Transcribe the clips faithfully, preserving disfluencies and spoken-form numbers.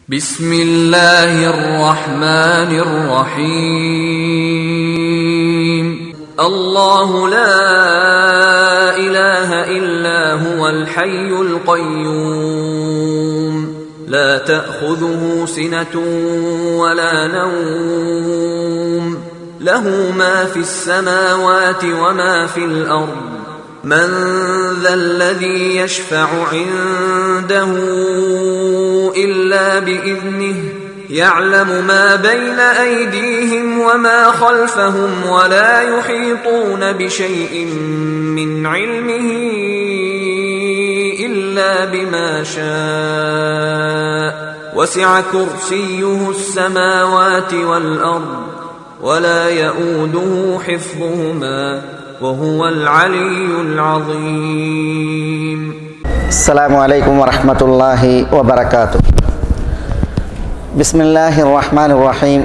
بسم الله الرحمن الرحيم الله لا إله إلا هو الحي القيوم لا تأخذه سنة ولا نوم له ما في السماوات وما في الأرض من ذا الذي يشفع عنده إلا بإذنه يعلم ما بين أيديهم وما خلفهم ولا يحيطون بشيء من علمه إلا بما شاء وسع كرسيه السماوات والأرض ولا يؤوده حفظهما وهو العلي العظيم. السلام عليكم ورحمة الله وبركاته. بسم الله الرحمن الرحيم.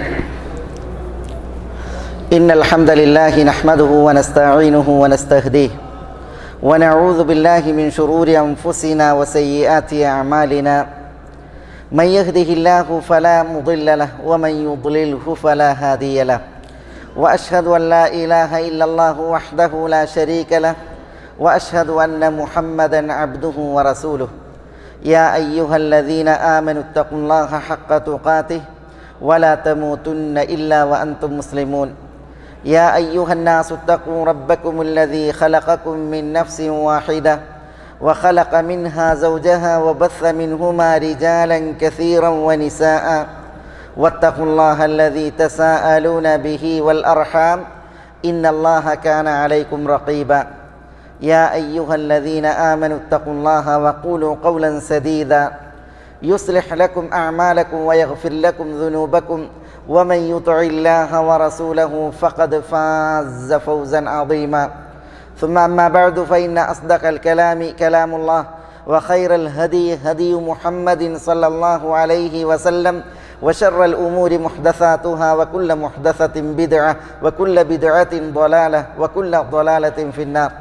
إن الحمد لله نحمده ونستعينه ونستهديه ونعوذ بالله من شرور أنفسنا وسيئات أعمالنا من يهده الله فلا مضل له ومن يضلله فلا هادي له وأشهد أن لا إله إلا الله وحده لا شريك له وأشهد أن محمدًا عبده ورسوله. يا أيها الذين آمنوا اتقوا الله حق تقاته ولا تموتن إلا وأنتم مسلمون. يا أيها الناس اتقوا ربكم الذي خلقكم من نفس واحدة وخلق منها زوجها وبث منهما رجالا كثيرا ونساء واتقوا الله الذي تساءلون به والأرحام إن الله كان عليكم رقيبا. يا أيها الذين آمنوا اتقوا الله وقولوا قولا سديدا يصلح لكم أعمالكم ويغفر لكم ذنوبكم ومن يطع الله ورسوله فقد فاز فوزا عظيما. ثم أما بعد فإن أصدق الكلام كلام الله وخير الهدي هدي محمد صلى الله عليه وسلم وشر الأمور محدثاتها وكل محدثة بدعة وكل بدعة ضلالة وكل ضلالة في النار.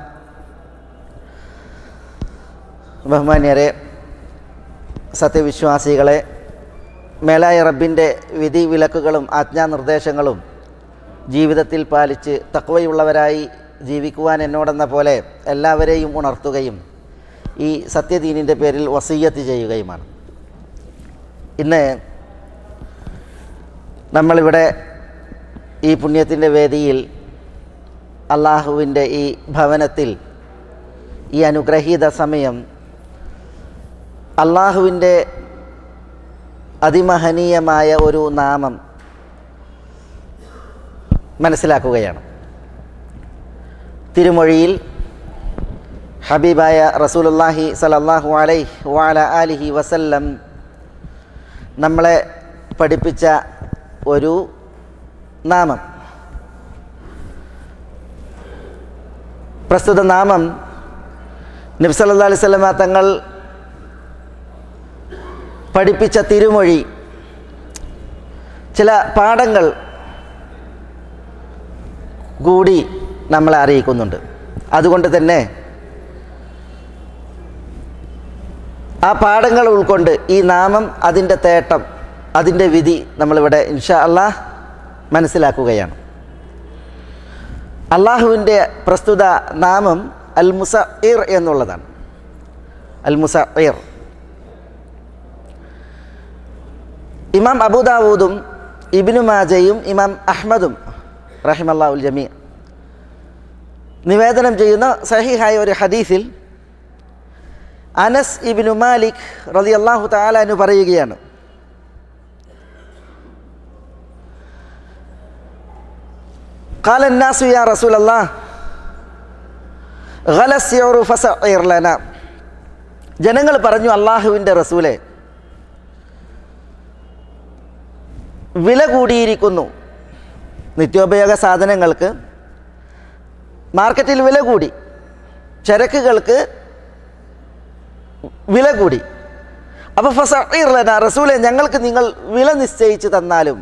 ബഹുമാന്യരെ, സത്യവിശ്വാസികളെ, മേലായ റബ്ബിൻ്റെ വിധി വിലക്കുകളും ആജ്ഞാനിർദ്ദേശങ്ങളും ജീവിതത്തിൽ പാലിച്ച് തഖ്വയുള്ളവരായി ജീവിക്കുവാൻ എന്നോടെന്ന പോലെ എല്ലാവരെയും ഉണർത്തുകയും ഈ സത്യദീനിൻ്റെ പേരിൽ വസിയ്യത്ത് ചെയ്യുകയുമാണ്. ഇന്ന് നമ്മളിവിടെ ഈ പുണ്യത്തിൻ്റെ വേദിയിൽ അള്ളാഹുവിൻ്റെ ഈ ഭവനത്തിൽ ഈ അനുഗ്രഹീത സമയം അള്ളാഹുവിൻ്റെ അതിമഹനീയമായ ഒരു നാമം മനസ്സിലാക്കുകയാണ്. തിരുമൊഴിയിൽ ഹബീബായ റസൂലുള്ളാഹി സ്വല്ലല്ലാഹു അലൈഹി വഅല ആലിഹി വസല്ലം നമ്മളെ പഠിപ്പിച്ച ഒരു നാമം. പ്രസ്തുത നാമം നബി സല്ലല്ലാഹു അലൈഹി വസല്ലമ തങ്ങൾ പഠിപ്പിച്ച തിരുമൊഴി ചില പാഠങ്ങൾ കൂടി നമ്മളെ അറിയിക്കുന്നുണ്ട്. അതുകൊണ്ട് തന്നെ ആ പാഠങ്ങൾ ഉൾക്കൊണ്ട് ഈ നാമം, അതിൻ്റെ തേട്ടം, അതിൻ്റെ വിധി നമ്മളിവിടെ ഇൻഷാ അല്ലാഹ് മനസ്സിലാക്കുകയാണ്. അള്ളാഹുവിൻ്റെ പ്രസ്തുത നാമം അൽ മുസഇർ എന്നുള്ളതാണ്. അൽ മുസഇർ ഇമാം അബൂദാവൂദും ഇബ്നു മാജയും ഇമാം അഹ്മദും റഹിമല്ലാഹുൽ ജമീ നിവേദനം ചെയ്യുന്ന സഹീഹായ ഒരു ഹദീസിൽ അനസ് ഇബ്നു മാലിക് റളിയല്ലാഹു തആല അൻഹു പറയുകയാണ്, ഖാല الناس يا رسول الله غلا السعر فسعر لنا. ജനങ്ങൾ പറഞ്ഞു, അള്ളാഹുവിൻ്റെ റസൂലേ, വില കൂടിയിരിക്കുന്നു. നിത്യോപയോഗ സാധനങ്ങൾക്ക് മാർക്കറ്റിൽ വില കൂടി, ചരക്കുകൾക്ക് വില കൂടി. അപ്പോൾ ഫസഇർ ലനാ, റസൂലേ ഞങ്ങൾക്ക് നിങ്ങൾ വില നിശ്ചയിച്ച് തന്നാലും.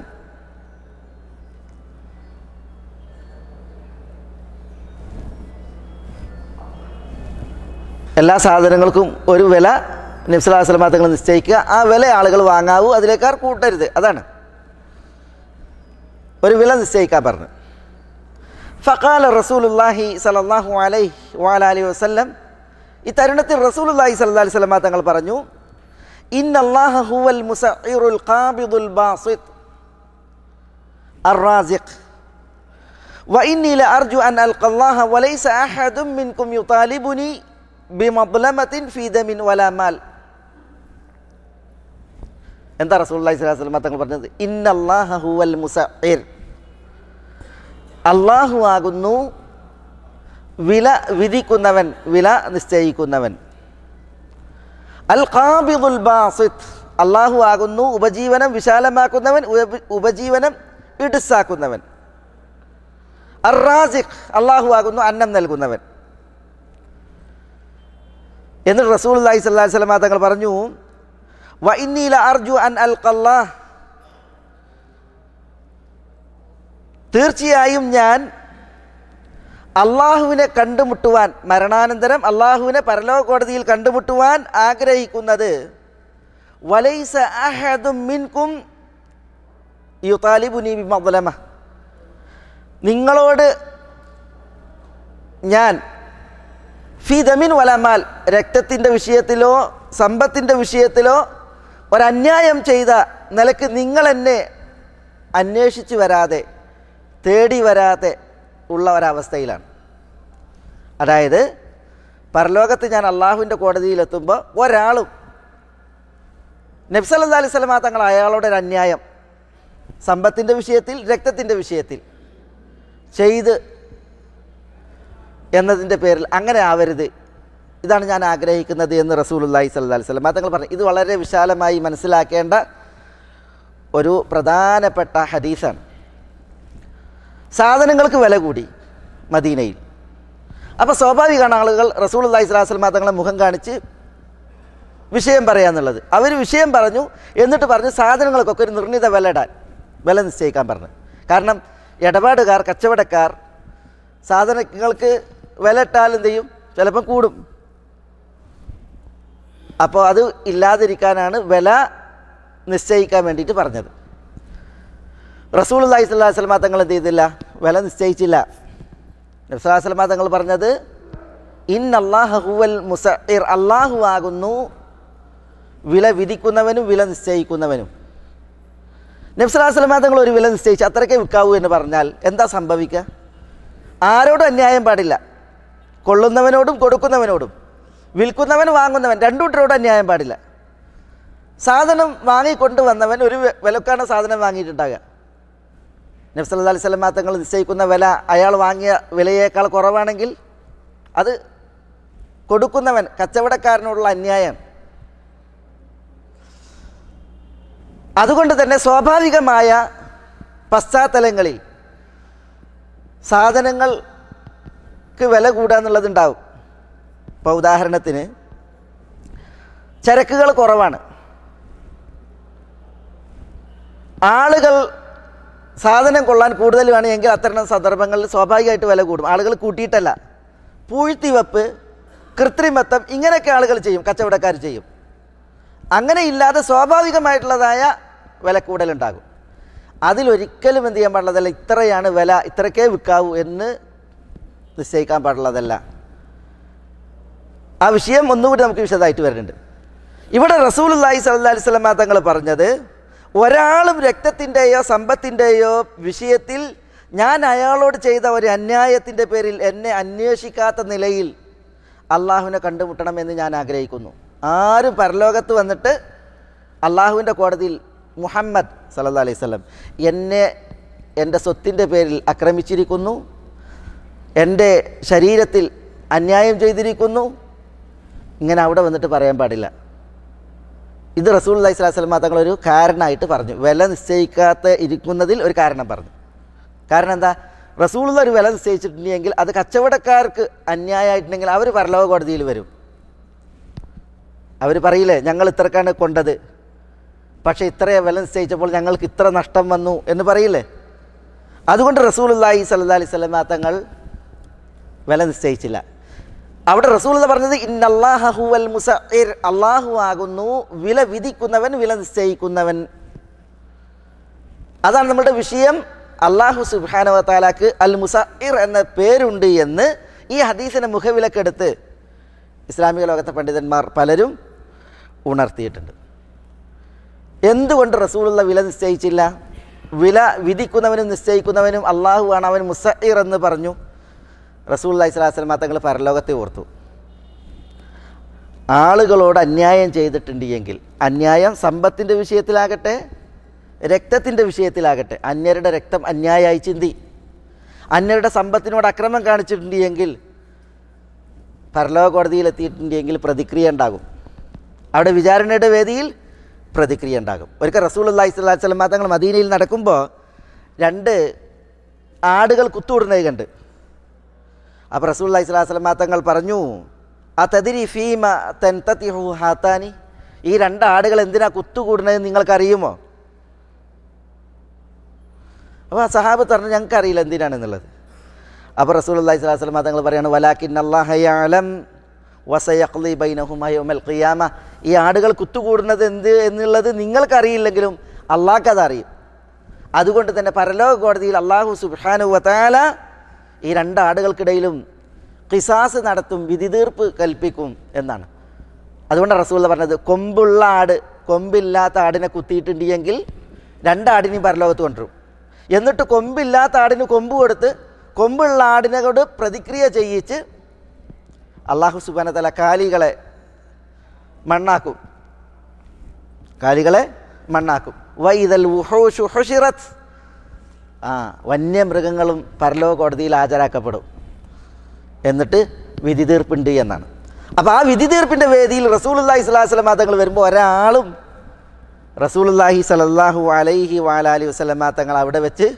എല്ലാ സാധനങ്ങൾക്കും ഒരു വില നബി സല്ലല്ലാഹു അലൈഹി വസല്ലം തങ്ങൾ നിശ്ചയിക്കുക. ആ വില ആളുകൾ വാങ്ങാവൂ, അതിലേക്കാർ കൂട്ടരുത്. അതാണ് ഒരു വില നിശ്ചയിക്കാൻ പറഞ്ഞു. ഫഖാല റസൂലുള്ളാഹി സ്വല്ലല്ലാഹു അലൈഹി വഅലൈഹി വസല്ലം, ഈ തരുണത്തിൽ റസൂലുള്ളാഹി സ്വല്ലല്ലാഹു അലൈഹി വസല്ലം തങ്ങൾ പറഞ്ഞു, ഇന്നല്ലാഹ ഹുവൽ മുസഇറുൽ ഖാബിദുൽ ബാസിത്ത് അർ-റാസിഖ് വഇന്നി ലഅർജു അൻ അൽഖല്ലാഹ വലൈസ അഹദും മിൻകും യുതാലിബുനി ബിമദ്ലമത്തിൻ ഫീ ദമിൻ വലാ മാൽ. എന്താ റസൂലുള്ളാഹി സ്വല്ലല്ലാഹു അലൈഹി വസല്ലം തങ്ങൾ പറഞ്ഞത്? ഇന്നല്ലാഹ ഹുവൽ മുസഇർ, അല്ലാഹു ആകുന്നു വില വിധിക്കുന്നവൻ, വില നിശ്ചയിക്കുന്നവൻ. അൽ ഖാബിദുൽ ബാസിത്ത്, അല്ലാഹു ആകുന്നു ഉപജീവനം വിശാലമാക്കുന്നവൻ, ഉപജീവനം ഇടുസാക്കുന്നവൻ. അർ-റാസിഖ്, അല്ലാഹു ആകുന്നു അന്നം നൽകുന്നവൻ. എന്നിട്ട് റസൂലുള്ളാഹി സ്വല്ലല്ലാഹു അലൈഹി വസല്ലം തങ്ങൾ പറഞ്ഞു, വ ഇന്നി ലഅർജു അൻ അൽഖല്ലാഹ്, തീർച്ചയായും ഞാൻ അള്ളാഹുവിനെ കണ്ടുമുട്ടുവാൻ, മരണാനന്തരം അള്ളാഹുവിനെ പരലോക കോടതിയിൽ കണ്ടുമുട്ടുവാൻ ആഗ്രഹിക്കുന്നത്, വലൈസ അഹദും മിൻകും യുതാലിബുനി ബിമദ്ലമ, നിങ്ങളോട് ഞാൻ ഫീ ദമിൻ വലമാൽ, രക്തത്തിൻ്റെ വിഷയത്തിലോ സമ്പത്തിൻ്റെ വിഷയത്തിലോ ഒരന്യായം ചെയ്ത നിലക്ക് നിങ്ങളെന്നെ അന്വേഷിച്ച് വരാതെ, തേടി വരാതെ ഉള്ള ഒരവസ്ഥയിലാണ്. അതായത് പരലോകത്ത് ഞാൻ അള്ളാഹുവിൻ്റെ കോടതിയിലെത്തുമ്പോൾ ഒരാളും നബി സല്ലല്ലാഹു അലൈഹി വസല്ലം തങ്ങൾ അയാളുടെ ഒരു അന്യായം സമ്പത്തിൻ്റെ വിഷയത്തിൽ, രക്തത്തിൻ്റെ വിഷയത്തിൽ ചെയ്ത് എന്നതിൻ്റെ പേരിൽ അങ്ങനെ ആവരുത്, ഇതാണ് ഞാൻ ആഗ്രഹിക്കുന്നത് എന്ന് റസൂലുള്ളാഹി സ്വല്ലല്ലാഹു അലൈഹി വസല്ലം തങ്ങൾ പറഞ്ഞു. ഇത് വളരെ വിശാലമായി മനസ്സിലാക്കേണ്ട ഒരു പ്രധാനപ്പെട്ട ഹദീസാണ്. സാധനങ്ങൾക്ക് വില കൂടി മദീനയിൽ. അപ്പോൾ സ്വാഭാവികമാണ് ആളുകൾ റസൂലുള്ളാഹി സ്വല്ലല്ലാഹു അലൈഹി വസല്ലം തങ്ങളെ മുഖം കാണിച്ച് വിഷയം പറയാന്നുള്ളത്. അവർ വിഷയം പറഞ്ഞു, എന്നിട്ട് പറഞ്ഞു സാധനങ്ങൾക്കൊക്കെ ഒരു നിർണിത വില ഇടാൻ, വില നിശ്ചയിക്കാൻ പറഞ്ഞു. കാരണം ഇടപാടുകാർ, കച്ചവടക്കാർ സാധനങ്ങൾക്ക് വില ഇട്ടാൽ എന്ത് ചെയ്യും? ചിലപ്പം കൂടും. അപ്പോൾ അത് ഇല്ലാതിരിക്കാനാണ് വില നിശ്ചയിക്കാൻ വേണ്ടിയിട്ട് പറഞ്ഞത്. റസൂലുള്ളാഹി സ്വല്ലല്ലാഹു അലൈഹി വസല്ലം തങ്ങൾ എന്ത് ചെയ്തില്ല? വില നിശ്ചയിച്ചില്ല. നബി സല്ലല്ലാഹു അലൈഹി വസല്ലം തങ്ങൾ പറഞ്ഞത് ഇന്നല്ലാഹ ഹുവൽ മുസഇർ, അല്ലാഹു ആകുന്നു വില വിധിക്കുന്നവനും വില നിശ്ചയിക്കുന്നവനും. നബി സല്ലല്ലാഹു അലൈഹി വസല്ലം തങ്ങൾ ഒരു വില നിശ്ചയിച്ച് അത്രയ്ക്ക് വിൽക്കാവൂ എന്ന് പറഞ്ഞാൽ എന്താ സംഭവിക്കുക? ആരോടും അന്യായം പാടില്ല. കൊള്ളുന്നവനോടും കൊടുക്കുന്നവനോടും, വിൽക്കുന്നവൻ വാങ്ങുന്നവൻ, രണ്ടുകൂട്ടരോടും അന്യായം പാടില്ല. സാധനം വാങ്ങിക്കൊണ്ട് വന്നവൻ ഒരു വിലക്കാണ് സാധനം വാങ്ങിയിട്ടുണ്ടാകുക. നബി സല്ലല്ലാഹു അലൈഹി വസല്ലം തങ്ങൾ നിശ്ചയിക്കുന്ന വില അയാൾ വാങ്ങിയ വിലയേക്കാൾ കുറവാണെങ്കിൽ അത് കൊടുക്കുന്നവൻ, കച്ചവടക്കാരനോടുള്ള അന്യായം. അതുകൊണ്ട് തന്നെ സ്വാഭാവികമായ പശ്ചാത്തലങ്ങളിൽ സാധനങ്ങൾക്ക് വില കൂടുക എന്നുള്ളതുണ്ടാവും. ഇപ്പോൾ ഉദാഹരണത്തിന് ചരക്കുകൾ കുറവാണ്, ആളുകൾ സാധനം കൊള്ളാൻ കൂടുതൽ വേണമെങ്കിൽ അത്തരം സന്ദർഭങ്ങളിൽ സ്വാഭാവികമായിട്ട് വില കൂടും. ആളുകൾ കൂട്ടിയിട്ടല്ല, പൂഴ്ത്തിവെപ്പ്, കൃത്രിമത്വം, ഇങ്ങനെയൊക്കെ ആളുകൾ ചെയ്യും, കച്ചവടക്കാർ ചെയ്യും. അങ്ങനെ ഇല്ലാതെ സ്വാഭാവികമായിട്ടുള്ളതായ വില കൂടുതലുണ്ടാകും. അതിലൊരിക്കലും എന്ത് ചെയ്യാൻ പാടുള്ളതല്ല, ഇത്രയാണ് വില, ഇത്രക്കേ വിൽക്കാവൂ എന്ന് നിശ്ചയിക്കാൻ പാടുള്ളതല്ല. ആ വിഷയം ഒന്നുകൂടി നമുക്ക് വിശദമായിട്ട് വരുന്നുണ്ട്. ഇവിടെ റസൂലുള്ളാഹി സ്വല്ലല്ലാഹു അലൈഹി വസല്ലം തങ്ങൾ പറഞ്ഞത്, ഒരാളും രക്തത്തിൻ്റെയോ സമ്പത്തിൻ്റെയോ വിഷയത്തിൽ ഞാൻ അയാളോട് ചെയ്ത ഒരു അന്യായത്തിൻ്റെ പേരിൽ എന്നെ അന്വേഷിക്കാത്ത നിലയിൽ അള്ളാഹുവിനെ കണ്ടുമുട്ടണമെന്ന് ഞാൻ ആഗ്രഹിക്കുന്നു. ആരും പരലോകത്ത് വന്നിട്ട് അള്ളാഹുവിൻ്റെ കോടതിയിൽ മുഹമ്മദ് സല്ലല്ലാഹു അലൈഹി വസല്ലം എന്നെ എൻ്റെ സ്വത്തിൻ്റെ പേരിൽ ആക്രമിച്ചിരിക്കുന്നു, എൻ്റെ ശരീരത്തിൽ അന്യായം ചെയ്തിരിക്കുന്നു, ഇങ്ങനെ അവിടെ വന്നിട്ട് പറയാൻ പാടില്ല. ഇത് റസൂലുള്ളാഹി സ്വല്ലല്ലാഹു അലൈഹി വസല്ലം തങ്ങളൊരു കാരണമായിട്ട് പറഞ്ഞു, വില നിശ്ചയിക്കാത്ത ഇരിക്കുന്നതിൽ ഒരു കാരണം പറഞ്ഞു. കാരണം എന്താ? റസൂലുള്ള ഒരു വില നിശ്ചയിച്ചിട്ടുണ്ടെങ്കിൽ അത് കച്ചവടക്കാർക്ക് അന്യായമായിട്ടുണ്ടെങ്കിൽ അവർ പരലോക കോടതിയിൽ വരും. അവർ പറയില്ലേ, ഞങ്ങൾ ഇത്രക്കാണ് കൊണ്ടത്, പക്ഷേ ഇത്ര വില നിശ്ചയിച്ചപ്പോൾ ഞങ്ങൾക്ക് ഇത്ര നഷ്ടം വന്നു എന്ന് പറയില്ലേ? അതുകൊണ്ട് റസൂലുള്ളാഹി സ്വല്ലല്ലാഹു അലൈഹി വസല്ലം തങ്ങൾ വില നിശ്ചയിച്ചില്ല. അവിടെ റസൂലുള്ളാഹി പറഞ്ഞത് ഇന്നല്ലാഹ ഹുവൽ മുസഇർ, അല്ലാഹു ആകുന്നു വില വിധിക്കുന്നവൻ, വില നിശ്ചയിക്കുന്നവൻ. അതാണ് നമ്മുടെ വിഷയം. അല്ലാഹു സുബ്ഹാനഹു വ തആലക്ക് അൽ മുസഇർ എന്ന പേരുണ്ട് എന്ന് ഈ ഹദീസിനെ മുഖവിലക്കെടുത്ത് ഇസ്ലാമിക ലോകത്തെ പണ്ഡിതന്മാർ പലരും ഉണർത്തിയിട്ടുണ്ട്. എന്തുകൊണ്ട് റസൂലുള്ളാഹി വില നിശ്ചയിച്ചില്ല? വില വിധിക്കുന്നവനും നിശ്ചയിക്കുന്നവനും അള്ളാഹു ആണ്, അവൻ മുസഇർ എന്ന് പറഞ്ഞു. റസൂലുള്ളാഹി സ്വല്ലല്ലാഹു അലൈഹി വസല്ലം തങ്ങൾ പരലോകത്തെ ഓർത്തു. ആളുകളോട് അന്യായം ചെയ്തിട്ടുണ്ട് എങ്കിൽ, അന്യായം സമ്പത്തിൻ്റെ വിഷയത്തിലാകട്ടെ രക്തത്തിൻ്റെ വിഷയത്തിലാകട്ടെ, അന്യരുടെ രക്തം അന്യായമായി ചിന്തി, അന്യരുടെ സമ്പത്തിനോട് അക്രമം കാണിച്ചിട്ടുണ്ട് എങ്കിൽ പരലോക കോടതിയിലെത്തിയിട്ടുണ്ടെങ്കിൽ പ്രതിക്രിയ ഉണ്ടാകും. അവിടെ വിചാരണയുടെ വേദിയിൽ പ്രതിക്രിയ ഉണ്ടാകും. ഒരിക്കൽ റസൂലുള്ളാഹി സ്വല്ലല്ലാഹു അലൈഹി വസല്ലം തങ്ങൾ മദീനയിൽ നടക്കുമ്പോൾ രണ്ട് ആടുകൾ കുത്തുകൂടുന്നത് കണ്ട്. അപ്പോൾ റസൂലുള്ളാഹി സ്വല്ലല്ലാഹു അലൈഹി വസല്ലം തങ്ങൾ പറഞ്ഞു, അതദ്രി ഫീമ തൻതതിഹു ഹാതാനി, ഈ രണ്ട് ആടുകൾ എന്തിനാ കുത്തുകൂടുന്നത് നിങ്ങൾക്കറിയുമോ? അപ്പോൾ ആ സഹാബത്ത് പറഞ്ഞു, ഞങ്ങൾക്കറിയില്ല എന്തിനാണെന്നുള്ളത്. അപ്പോൾ റസൂലുള്ളാഹി സ്വല്ലല്ലാഹു അലൈഹി വസല്ലം തങ്ങൾ പറയാണ്, വലാകിന്നല്ലാഹ യഅലം വസയഖ്ലി ബൈനഹുമാ യൗമൽ ഖിയാമ, ഈ ആടുകൾ കുത്തുകൂടുന്നത് എന്ത് എന്നുള്ളത് നിങ്ങൾക്കറിയില്ലെങ്കിലും അള്ളാഹ്ക്ക് അതറിയും. അതുകൊണ്ട് തന്നെ പരലോക കോടതിയിൽ അള്ളാഹു സുബ്ഹാനഹു വ തആല ഈ രണ്ട് ആടുകൾക്കിടയിലും ഖിസാസ് നടത്തും, വിധി തീർപ്പ് കൽപ്പിക്കും എന്നാണ്. അതുകൊണ്ടാണ് റസൂലുള്ളാഹി പറഞ്ഞത്, കൊമ്പുള്ള ആട് കൊമ്പില്ലാത്ത ആടിനെ കുത്തിയിട്ടുണ്ട് എങ്കിൽ രണ്ടാടിനെയും പരലോകത്ത് കൊണ്ടുവരും. എന്നിട്ട് കൊമ്പില്ലാത്ത ആടിന് കൊമ്പ് കൊടുത്ത് കൊമ്പുള്ള ആടിനോട് പ്രതിക്രിയ ചെയ്യിച്ച് അള്ളാഹു സുബ്ഹാനഹു വ തആല കാലികളെ മണ്ണാക്കും, കാലികളെ മണ്ണാക്കും. വൈദൽ വുഹൂശു ഹുശിറത്, ആ വന്യമൃഗങ്ങളും പരലോക കോടതിയിൽ ഹാജരാക്കപ്പെടും. എന്നിട്ട് വിധി തീർപ്പുണ്ട് എന്നാണ്. അപ്പോൾ ആ വിധി തീർപ്പിൻ്റെ വേദിയിൽ റസൂലുള്ളാഹി സ്വല്ലല്ലാഹു അലൈഹി വസല്ലം തങ്ങൾ വരുമ്പോൾ ഒരാളും റസൂലുള്ളാഹി സ്വല്ലല്ലാഹു അലൈഹി വഅലിഹി വസല്ലം തങ്ങൾ അവിടെ വെച്ച്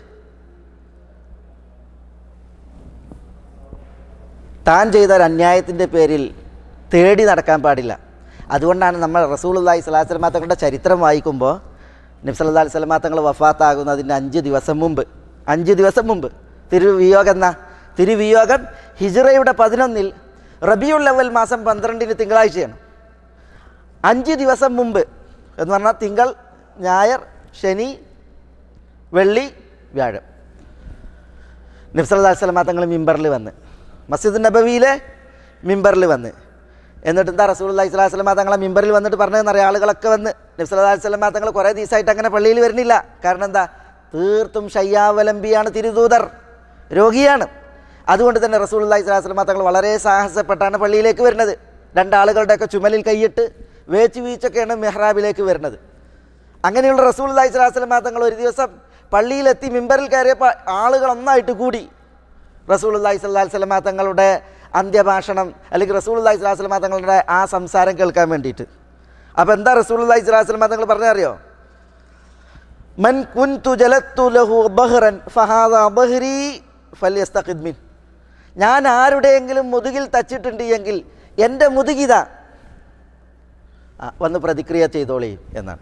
താൻ ചെയ്ത ഒരു അന്യായത്തിൻ്റെ പേരിൽ തേടി നടക്കാൻ പാടില്ല. അതുകൊണ്ടാണ് നമ്മൾ റസൂലുള്ളാഹി സ്വല്ലല്ലാഹു അലൈഹി വസല്ലം തങ്ങളുടെ ചരിത്രം വായിക്കുമ്പോൾ നബി സല്ലല്ലാഹു അലൈഹി വസല്ലം തങ്ങൾ വഫാത്താകുന്നതിന് അഞ്ച് ദിവസം മുമ്പ് അഞ്ച് ദിവസം മുമ്പ് തിരുവിയോഗം എന്ന തിരുവിയോഗം ഹിജ്റയുടെ പതിനൊന്നിൽ റബീഉൽ അവ്വൽ മാസം പന്ത്രണ്ടിന് തിങ്കളാഴ്ചയാണ്. അഞ്ച് ദിവസം മുമ്പ് എന്ന് പറഞ്ഞാൽ തിങ്കൾ, ഞായർ, ശനി, വെള്ളി, വ്യാഴം നബി സല്ലല്ലാഹു അലൈഹി വസല്ലം തങ്ങൾ മിമ്പറിൽ വന്ന്, മസ്ജിദ് നബവിയിലെ മിമ്പറിൽ വന്ന്, എന്നിട്ട് എന്താ റസൂലുള്ളാഹി സ്വല്ലല്ലാഹു അലൈഹി വസല്ലം തങ്ങളെ മിമ്പറിൽ വന്നിട്ട് പറഞ്ഞതെന്നറിയാം, ആളുകളൊക്കെ വന്ന് നബി സല്ലല്ലാഹു അലൈഹി വസല്ലം തങ്ങൾ കുറേ ദിവസമായിട്ട് അങ്ങനെ പള്ളിയിൽ വരുന്നില്ല. കാരണം എന്താ, തീർത്തും ശയ്യാവലംബിയാണ്, തിരുദൂതർ, രോഗിയാണ്. അതുകൊണ്ട് തന്നെ റസൂലുള്ളാഹി സ്വല്ലല്ലാഹു അലൈഹി വസല്ലം തങ്ങൾ വളരെ സാഹസപ്പെട്ടാണ് പള്ളിയിലേക്ക് വരുന്നത്. രണ്ടാളുകളുടെയൊക്കെ ചുമലിൽ കൈയിട്ട് വേച്ച് വീച്ചൊക്കെയാണ് മെഹ്റാബിലേക്ക് വരുന്നത്. അങ്ങനെയുള്ള റസൂലുള്ളാഹി സ്വല്ലല്ലാഹു അലൈഹി വസല്ലം തങ്ങൾ ഒരു ദിവസം പള്ളിയിലെത്തി മിമ്പറിൽ കയറിയപ്പോൾ ആളുകൾ ഒന്നായിട്ട് കൂടി റസൂലുള്ളാഹി സ്വല്ലല്ലാഹു അലൈഹി വസല്ലം തങ്ങളുടെ അന്ത്യഭാഷണം അല്ലെങ്കിൽ റസൂലുള്ളാഹി സ്വല്ലല്ലാഹു അലൈഹി വസല്ലം തങ്ങളുടെ ആ സംസാരം കേൾക്കാൻ വേണ്ടിയിട്ട്. അപ്പോൾ എന്താ റസൂലുള്ളാഹി സ്വല്ലല്ലാഹു അലൈഹി വസല്ലം തങ്ങൾ പറഞ്ഞറിയോ? മൻ കുൻതു ജലത്തു ലഹു ബഹ്റൻ ഫഹാദാ ബഹ്രി ഫൽയസ്തഖിദ് മിൻ, ഞാൻ ആരുടെയെങ്കിലും മുതുകിൽ തച്ചിട്ടുണ്ട് എങ്കിൽ എൻ്റെ മുതുകിത വന്ന് പ്രതിക്രിയ ചെയ്തോളി എന്നാണ്.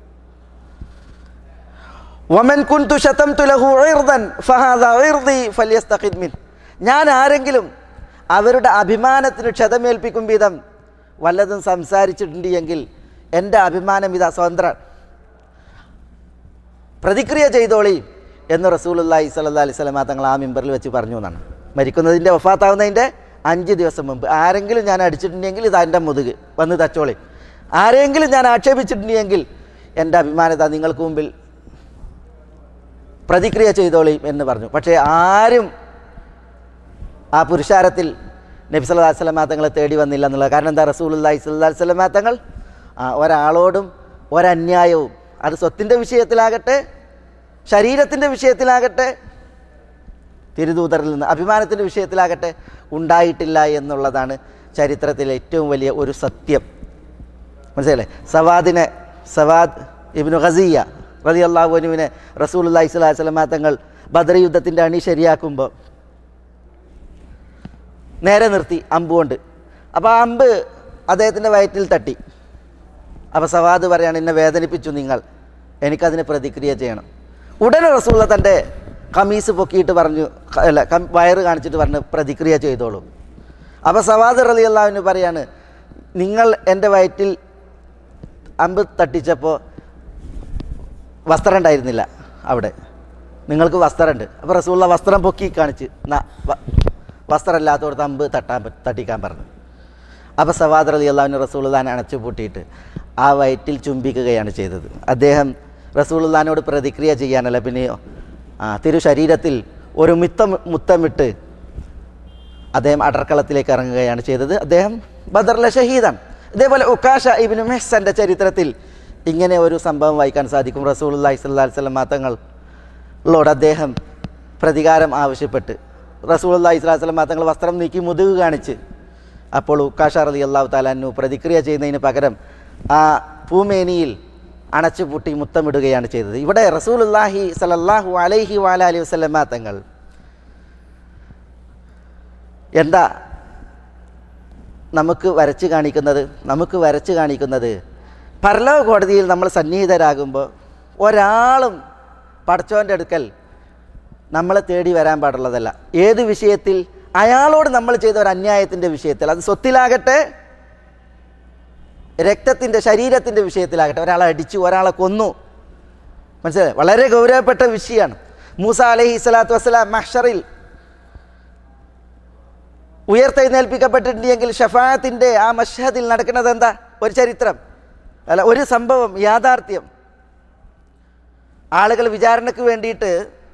വമൻ കുൻതു ശതംതു ലഹു ഇർദൻ ഫഹാദാ ഇർദി ഫൽയസ്തഖിദ് മിൻ, ഞാൻ ആരെങ്കിലും അവരുടെ അഭിമാനത്തിന് ക്ഷതമേൽപ്പിക്കും വിധം വല്ലതും സംസാരിച്ചിട്ടുണ്ട് എങ്കിൽ എൻ്റെ അഭിമാനം ഇതാ സ്വതന്ത്രം, പ്രതിക്രിയ ചെയ്തോളി എന്ന് റസൂലുള്ളാഹി സ്വല്ലല്ലാഹു അലൈഹി വസല്ലം തങ്ങൾ ആ മിമ്പറിൽ വെച്ച് പറഞ്ഞു എന്നാണ്. മരിക്കുന്നതിൻ്റെ വഫാത്താവുന്നതിൻ്റെ അഞ്ച് ദിവസം മുമ്പ് ആരെങ്കിലും ഞാൻ അടിച്ചിട്ടുണ്ടെങ്കിൽ ഇതാ എൻ്റെ മുതുക് വന്ന് തച്ചോളി, ആരെങ്കിലും ഞാൻ ആക്ഷേപിച്ചിട്ടുണ്ടെങ്കിൽ എൻ്റെ അഭിമാനത നിങ്ങൾക്ക് മുമ്പിൽ പ്രതിക്രിയ ചെയ്തോളി എന്ന് പറഞ്ഞു. പക്ഷേ ആരും ആ പുരുഷാരത്തിൽ നബി സല്ലല്ലാഹു അലൈഹി വസല്ലം തങ്ങളെ തേടി വന്നില്ല എന്നുള്ളത്. കാരണം എന്താ, റസൂലുള്ളാഹി സ്വല്ലല്ലാഹു അലൈഹി വസല്ലം തങ്ങൾ ഒരാളോടും ഒരന്യായവും, അത് സ്വത്തിൻ്റെ വിഷയത്തിലാകട്ടെ ശരീരത്തിൻ്റെ വിഷയത്തിലാകട്ടെ തിരുദൂതറിൽ നിന്ന് അഭിമാനത്തിൻ്റെ വിഷയത്തിലാകട്ടെ ഉണ്ടായിട്ടില്ല എന്നുള്ളതാണ് ചരിത്രത്തിലെ ഏറ്റവും വലിയ ഒരു സത്യം. മനസ്സിലല്ലേ? സവാദിനെ സവാദ് ഇബ്നു ഖസിയ റളിയല്ലാഹു അൻഹുവിനെ റസൂലുള്ളാഹി സ്വല്ലല്ലാഹു അലൈഹി വസല്ലം തങ്ങൾ ബദർ യുദ്ധത്തിൻ്റെ അണി ശരിയാക്കുമ്പോൾ നേരെ നിർത്തി അമ്പുകൊണ്ട്. അപ്പോൾ ആ അമ്പ് അദ്ദേഹത്തിൻ്റെ വയറ്റിൽ തട്ടി. അപ്പോൾ സവാദ് പറയാണ്, എന്നെ വേദനിപ്പിച്ചു നിങ്ങൾ, എനിക്കതിന് പ്രതിക്രിയ ചെയ്യണം. ഉടനെ റസൂലുള്ള തൻ്റെ കമീസ് പൊക്കിയിട്ട് പറഞ്ഞു, അല്ല വയറ് കാണിച്ചിട്ട് പറഞ്ഞ് പ്രതിക്രിയ ചെയ്തോളൂ. അപ്പോൾ സവാദ് റളിയല്ലാഹു അൻഹു പറയാണ്, നിങ്ങൾ എൻ്റെ വയറ്റിൽ അമ്പ് തട്ടിച്ചപ്പോൾ വസ്ത്രം ഉണ്ടായിരുന്നില്ല, അവിടെ നിങ്ങൾക്ക് വസ്ത്രമുണ്ട്. അപ്പോൾ റസൂലുള്ള വസ്ത്രം പൊക്കി കാണിച്ച് വസ്ത്രമില്ലാത്തവർക്ക് അമ്പ് തട്ടാൻ തട്ടിക്കാൻ പറഞ്ഞു. അപ്പോൾ സവാദ് റളിയല്ലാഹു അൻഹു റസൂലുള്ളാഹിനെ അണച്ചു പൂട്ടിയിട്ട് ആ വയറ്റിൽ ചുംബിക്കുകയാണ് ചെയ്തത്. അദ്ദേഹം റസൂലുള്ളാഹിനോട് പ്രതിക്രിയ ചെയ്യാനല്ല, പിന്നെയോ ആ തിരു ശരീരത്തിൽ ഒരു മുത്തം മുത്തമിട്ട് അദ്ദേഹം അടർക്കളത്തിലേക്ക് ഇറങ്ങുകയാണ് ചെയ്തത്. അദ്ദേഹം ബദറിലെ ഷഹീദാണ്. ഇതേപോലെ ഉക്കാഷ ഇബ്നു മെഹ്സൻ്റെ ചരിത്രത്തിൽ ഇങ്ങനെ ഒരു സംഭവം വായിക്കാൻ സാധിക്കും. റസൂലുള്ളാഹി സ്വല്ലല്ലാഹു അലൈഹി വസല്ലം തങ്ങളോട് അദ്ദേഹം പ്രതികാരം ആവശ്യപ്പെട്ട് റസൂലുള്ളാഹി സ്വല്ലല്ലാഹു അലൈഹി വസല്ലം തങ്ങൾ വസ്ത്രം നീക്കി മുതുക് കാണിച്ച്, അപ്പോൾ ഉക്കാഷ റളിയല്ലാഹു തആല അൻഹു പ്രതിക്രിയ ചെയ്യുന്നതിന് പകരം ആ പൂമേനിയിൽ അണച്ചുപൂട്ടി മുത്തമിടുകയാണ് ചെയ്തത്. ഇവിടെ റസൂലുള്ളാഹി സ്വല്ലല്ലാഹു അലൈഹി വഅലൈഹി വസല്ലം തങ്ങൾ എന്താ നമുക്ക് വരച്ച് കാണിക്കുന്നത്? നമുക്ക് വരച്ച് കാണിക്കുന്നത് പരലോക കോടതിയിൽ നമ്മൾ സന്നിഹിതരാകുമ്പോൾ ഒരാളും പടച്ചോൻ്റെ അടുക്കൽ നമ്മളെ തേടി വരാൻ പാടുള്ളതല്ല. ഏത് വിഷയത്തിൽ? അയാളോട് നമ്മൾ ചെയ്ത ഒരു അന്യായത്തിൻ്റെ വിഷയത്തിൽ, അത് സ്വത്തിലാകട്ടെ, രക്തത്തിൻ്റെ ശരീരത്തിൻ്റെ വിഷയത്തിലാകട്ടെ. ഒരാളെ അടിച്ചു, ഒരാളെ കൊന്നു, മനസ്സിലായി? വളരെ ഗൗരവപ്പെട്ട വിഷയമാണ്. മൂസ അലൈഹി സ്വലാത്തു വസ്സലാം മഹ്ശറിൽ ഉയർത്തെഴുന്നേൽപ്പിക്കപ്പെട്ടിട്ടുണ്ടെങ്കിൽ ഷഫാഅത്തിൻ്റെ ആ മഷ്ഹദിൽ നടക്കുന്നത് എന്താ? ഒരു ചരിത്രം അല്ല, ഒരു സംഭവം, യാഥാർത്ഥ്യം. ആളുകൾ വിചാരണയ്ക്ക് വേണ്ടിയിട്ട്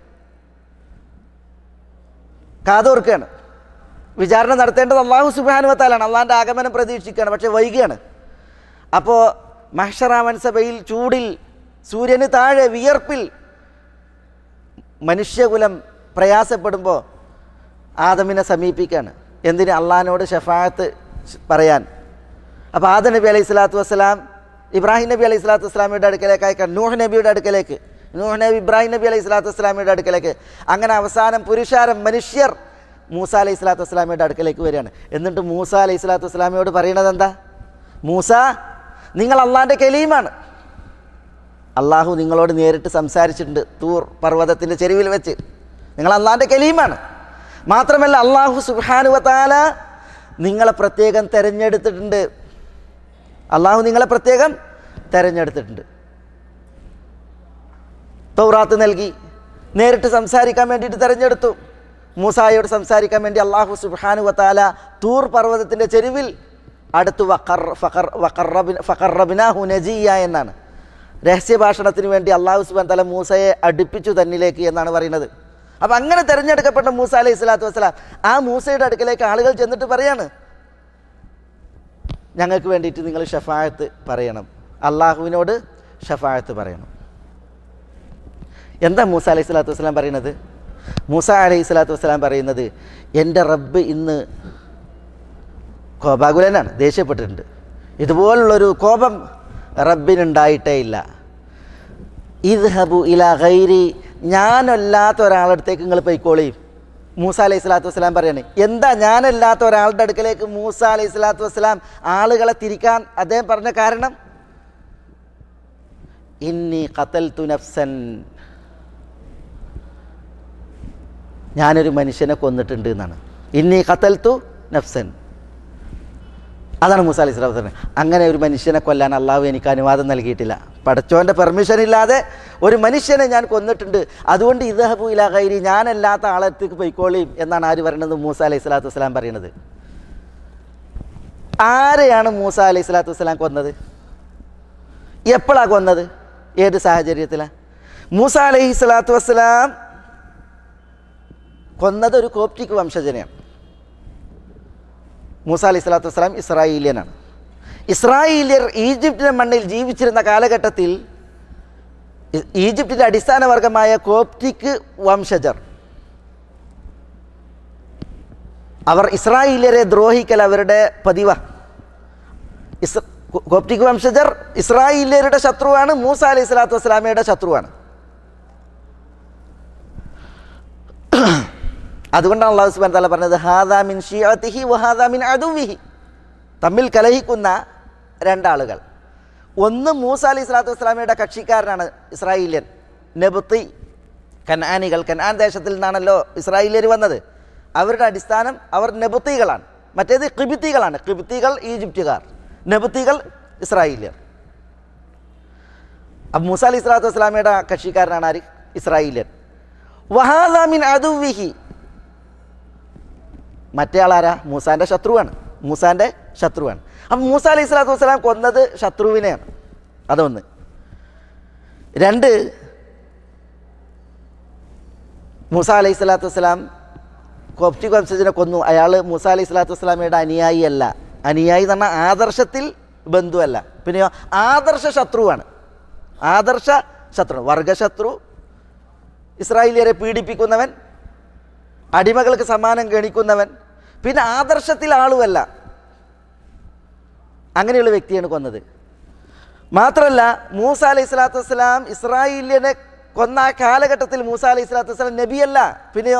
കാതോർക്കുകയാണ്. വിചാരണ നടത്തേണ്ടത് അല്ലാഹു സുബ്ഹാനഹു വ തആലയാണ്. അള്ളാഹിൻ്റെ ആഗമനം പ്രതീക്ഷിക്കുകയാണ്, പക്ഷേ വൈകിയാണ്. അപ്പോൾ മഹ്ശറാമൻ സഭയിൽ ചൂടിൽ, സൂര്യന് താഴെ വിയർപ്പിൽ മനുഷ്യകുലം പ്രയാസപ്പെടുമ്പോൾ ആദമിനെ സമീപിക്കുകയാണ്. എന്തിന്? അള്ളാഹിനോട് ഷഫാഅത്ത് പറയാൻ. അപ്പോൾ ആദം നബി അലൈഹി സ്വലാത്തു വസ്സലാം ഇബ്രാഹിം നബി അലൈഹി സ്വലാത്തു വസ്സലാമിയുടെ അടുക്കലേക്ക് അയക്കാൻ, നൂഹ് നബിയുടെ അടുക്കലേക്ക്, നൂഹ് നബി ഇബ്രാഹിം നബി അലൈഹി സ്വലാത്തു വസ്സലാമിയുടെ അടുക്കലേക്ക്, അങ്ങനെ അവസാനം പുരുഷാരം മനുഷ്യർ മൂസ അലൈഹി സ്വലാത്തു വസ്സലാമിയുടെ അടുക്കലേക്ക് വരികയാണ്. എന്നിട്ട് മൂസ അലൈഹി സ്വലാത്തു വസ്സലാമിയോട് പറയണത് എന്താ? മൂസ, നിങ്ങൾ അള്ളാഹിൻ്റെ കലീമാണ്. അള്ളാഹു നിങ്ങളോട് നേരിട്ട് സംസാരിച്ചിട്ടുണ്ട് തൂർ പർവ്വതത്തിൻ്റെ ചെരുവിൽ വെച്ച്. നിങ്ങൾ അള്ളാഹിൻ്റെ കലീമാണ്. മാത്രമല്ല അള്ളാഹു സുബ്ഹാനഹു വ തആല നിങ്ങളെ പ്രത്യേകം തിരഞ്ഞെടുത്തിട്ടുണ്ട്. അള്ളാഹു നിങ്ങളെ പ്രത്യേകം തിരഞ്ഞെടുത്തിട്ടുണ്ട്. തൗറാത്ത് നൽകി നേരിട്ട് സംസാരിക്കാൻ വേണ്ടിയിട്ട് തിരഞ്ഞെടുത്തു. മൂസായോട് സംസാരിക്കാൻ വേണ്ടി അള്ളാഹു സുബ്ഹാനഹു വ തആല തൂർ പർവ്വതത്തിൻ്റെ ചെരുവിൽ അടുത്തു ഫഖറബ്നാഹു നജിയ്യ എന്നാണ്. രഹസ്യഭാഷണത്തിന് വേണ്ടി അള്ളാഹു സുബ്ഹാനഹു വ തആല മൂസയെ അടുപ്പിച്ചു തന്നിലേക്ക് എന്നാണ് പറയുന്നത്. അപ്പം അങ്ങനെ തിരഞ്ഞെടുക്കപ്പെട്ട മൂസ അലൈഹി സ്വലാത്തു വസ്സലാം ആ മൂസയുടെ അടുക്കലേക്ക് ആളുകൾ ചെന്നിട്ട് പറയാണ്, ഞങ്ങൾക്ക് വേണ്ടിയിട്ട് നിങ്ങൾ ഷഫാഅത്ത് പറയണം, അള്ളാഹുവിനോട് ഷഫാഅത്ത് പറയണം. എന്താ മൂസ അലൈഹി സ്വലാത്തു വസ്സലാം പറയുന്നത്? മൂസ അലൈഹി സ്വലാത്തു വസ്സലാം പറയുന്നത്, എൻ്റെ റബ്ബ് ഇന്ന് കോപാകുലനാണ്, ദേഷ്യപ്പെട്ടിട്ടുണ്ട്. ഇതുപോലുള്ളൊരു കോപം റബ്ബിനുണ്ടായിട്ടേ ഇല്ല. ഇദ്ഹബു ഇലാ ഗൈരി, ഞാനല്ലാത്ത ഒരാളടുത്തേക്ക് നിങ്ങൾ പൊയ്ക്കോളി. മൂസ അലൈഹി സ്വലാത്തു വസ്സലാം പറയാണ്. എന്താ ഞാനല്ലാത്ത ഒരാളുടെ അടുക്കലേക്ക് മൂസ അലൈഹി സ്വലാത്തു വസ്സലാം ആളുകളെ തിരിക്കാൻ അദ്ദേഹം പറഞ്ഞ കാരണം? ഇന്നി ഖതൽതു നഫ്സൻ, ഞാനൊരു മനുഷ്യനെ കൊന്നിട്ടുണ്ട് എന്നാണ്. ഇന്നി ഖതൽതു നഫ്സൻ, അതാണ് മൂസ അലൈഹി സ്വലാത്തു വസ്സലാം. അങ്ങനെ ഒരു മനുഷ്യനെ കൊല്ലാൻ അള്ളാഹു എനിക്ക് അനുവാദം നൽകിയിട്ടില്ല. പടച്ചോൻ്റെ പെർമിഷൻ ഇല്ലാതെ ഒരു മനുഷ്യനെ ഞാൻ കൊന്നിട്ടുണ്ട്. അതുകൊണ്ട് ഇദ്ഹബു ഇലാ ഗൈരി, ഞാനല്ലാത്ത ആളത്തേക്ക് പൊയ്ക്കോളിയും എന്നാണ് ആര് പറയുന്നത്? മൂസ അലൈഹി സ്വലാത്തു വസ്സലാം പറയുന്നത്. ആരെയാണ് മൂസ അലൈഹി സ്വലാത്തു വസ്സലാം കൊന്നത്? എപ്പോഴാണ് കൊന്നത്? ഏത് സാഹചര്യത്തിലാണ്? മൂസ അലൈഹി സ്വലാത്തു വസ്സലാം കൊന്നത് ഒരു കോപ്റ്റിക് വംശജനെയാണ്. മൂസ അലൈഹി സ്വലാത്തു വസ്സലാം ഇസ്രായേലിയനാണ്. ഇസ്രായേലിയർ ഈജിപ്തിൻ്റെ മണ്ണിൽ ജീവിച്ചിരുന്ന കാലഘട്ടത്തിൽ ഈജിപ്തിൻ്റെ അടിസ്ഥാന വർഗമായ കോപ്റ്റിക് വംശജർ അവർ ഇസ്രായേലിയരെ ദ്രോഹിക്കൽ അവരുടെ പതിവാണ്. ഇസ് കോപ്റ്റിക് വംശജർ ഇസ്രായേലിയരുടെ ശത്രുവാണ്, മൂസ അലൈഹി സ്വലാത്തു വസ്സലാമയുടെ ശത്രുവാണ്. അതുകൊണ്ടാണ് അല്ലാഹു സുബ്ഹാനഹു വ തആല പറഞ്ഞത് ഹാദാ മിൻ ശിയഅതിഹി വഹാദാ മിൻ അദുവിഹി, തമ്മിൽ കലഹിക്കുന്ന രണ്ടാളുകൾ. ഒന്ന് മൂസ അലൈഹി സ്വലാത്തു വസ്സലാമയുടെ കക്ഷിക്കാരനാണ് ഇസ്രായേലിയൻ, നെബത്തി, കനാനികൾ. കനാൻ ദേശത്തിൽ നിന്നാണല്ലോ ഇസ്രായേലിയർ വന്നത്. അവരുടെ അടിസ്ഥാനം അവർ നെബത്തികളാണ്. മറ്റേത് ഖിബ്തികളാണ്. ഖിബ്തികൾ ഈജിപ്തുകാർ, നബത്തികൾ ഇസ്രായേലിയർ. അപ്പം മൂസ അലൈഹി സ്വലാത്തു വസ്സലാമയുടെ കക്ഷിക്കാരനാണ് ആര്? ഇസ്രായേലിയൻ. വഹാദ മിൻ അദുവിഹി, മറ്റേ ആളാരാ? മൂസാൻ്റെ ശത്രുവാണ്. മൂസാൻ്റെ ശത്രുവാണ്. അപ്പം മൂസ അലൈഹി സ്വലാത്തു വസ്സലാം കൊന്നത് ശത്രുവിനെയാണ്. അതൊന്ന്. രണ്ട്, മൂസ അലൈഹി സ്വലാത്തു വസ്സലാം കോപ്റ്റിക് വംശജനെ കൊന്നു. അയാൾ മൂസ അലൈഹി സ്വലാത്തു വസ്സലാമയുടെ അനുയായി അല്ല. അനുയായി എന്ന് പറഞ്ഞാൽ ആദർശത്തിൽ ബന്ധുവല്ല, പിന്നെയോ ആദർശ ശത്രുവാണ്. ആദർശ ശത്രു, വർഗശത്രു, ഇസ്രായേലിയരെ പീഡിപ്പിക്കുന്നവൻ, അടിമകൾക്ക് സമ്മാനം ഗണിക്കുന്നവൻ, പിന്നെ ആദർശത്തിൽ ആളുമല്ല. അങ്ങനെയുള്ള വ്യക്തിയാണ് കൊന്നത്. മാത്രമല്ല മൂസ അലൈഹി സ്വലാത്തു വസ്സലാം ഇസ്രായേലിയനെ കൊന്ന ആ കാലഘട്ടത്തിൽ മൂസ അലൈഹി സ്വലാത്തു വസ്സലാം നബിയല്ല, പിന്നെയോ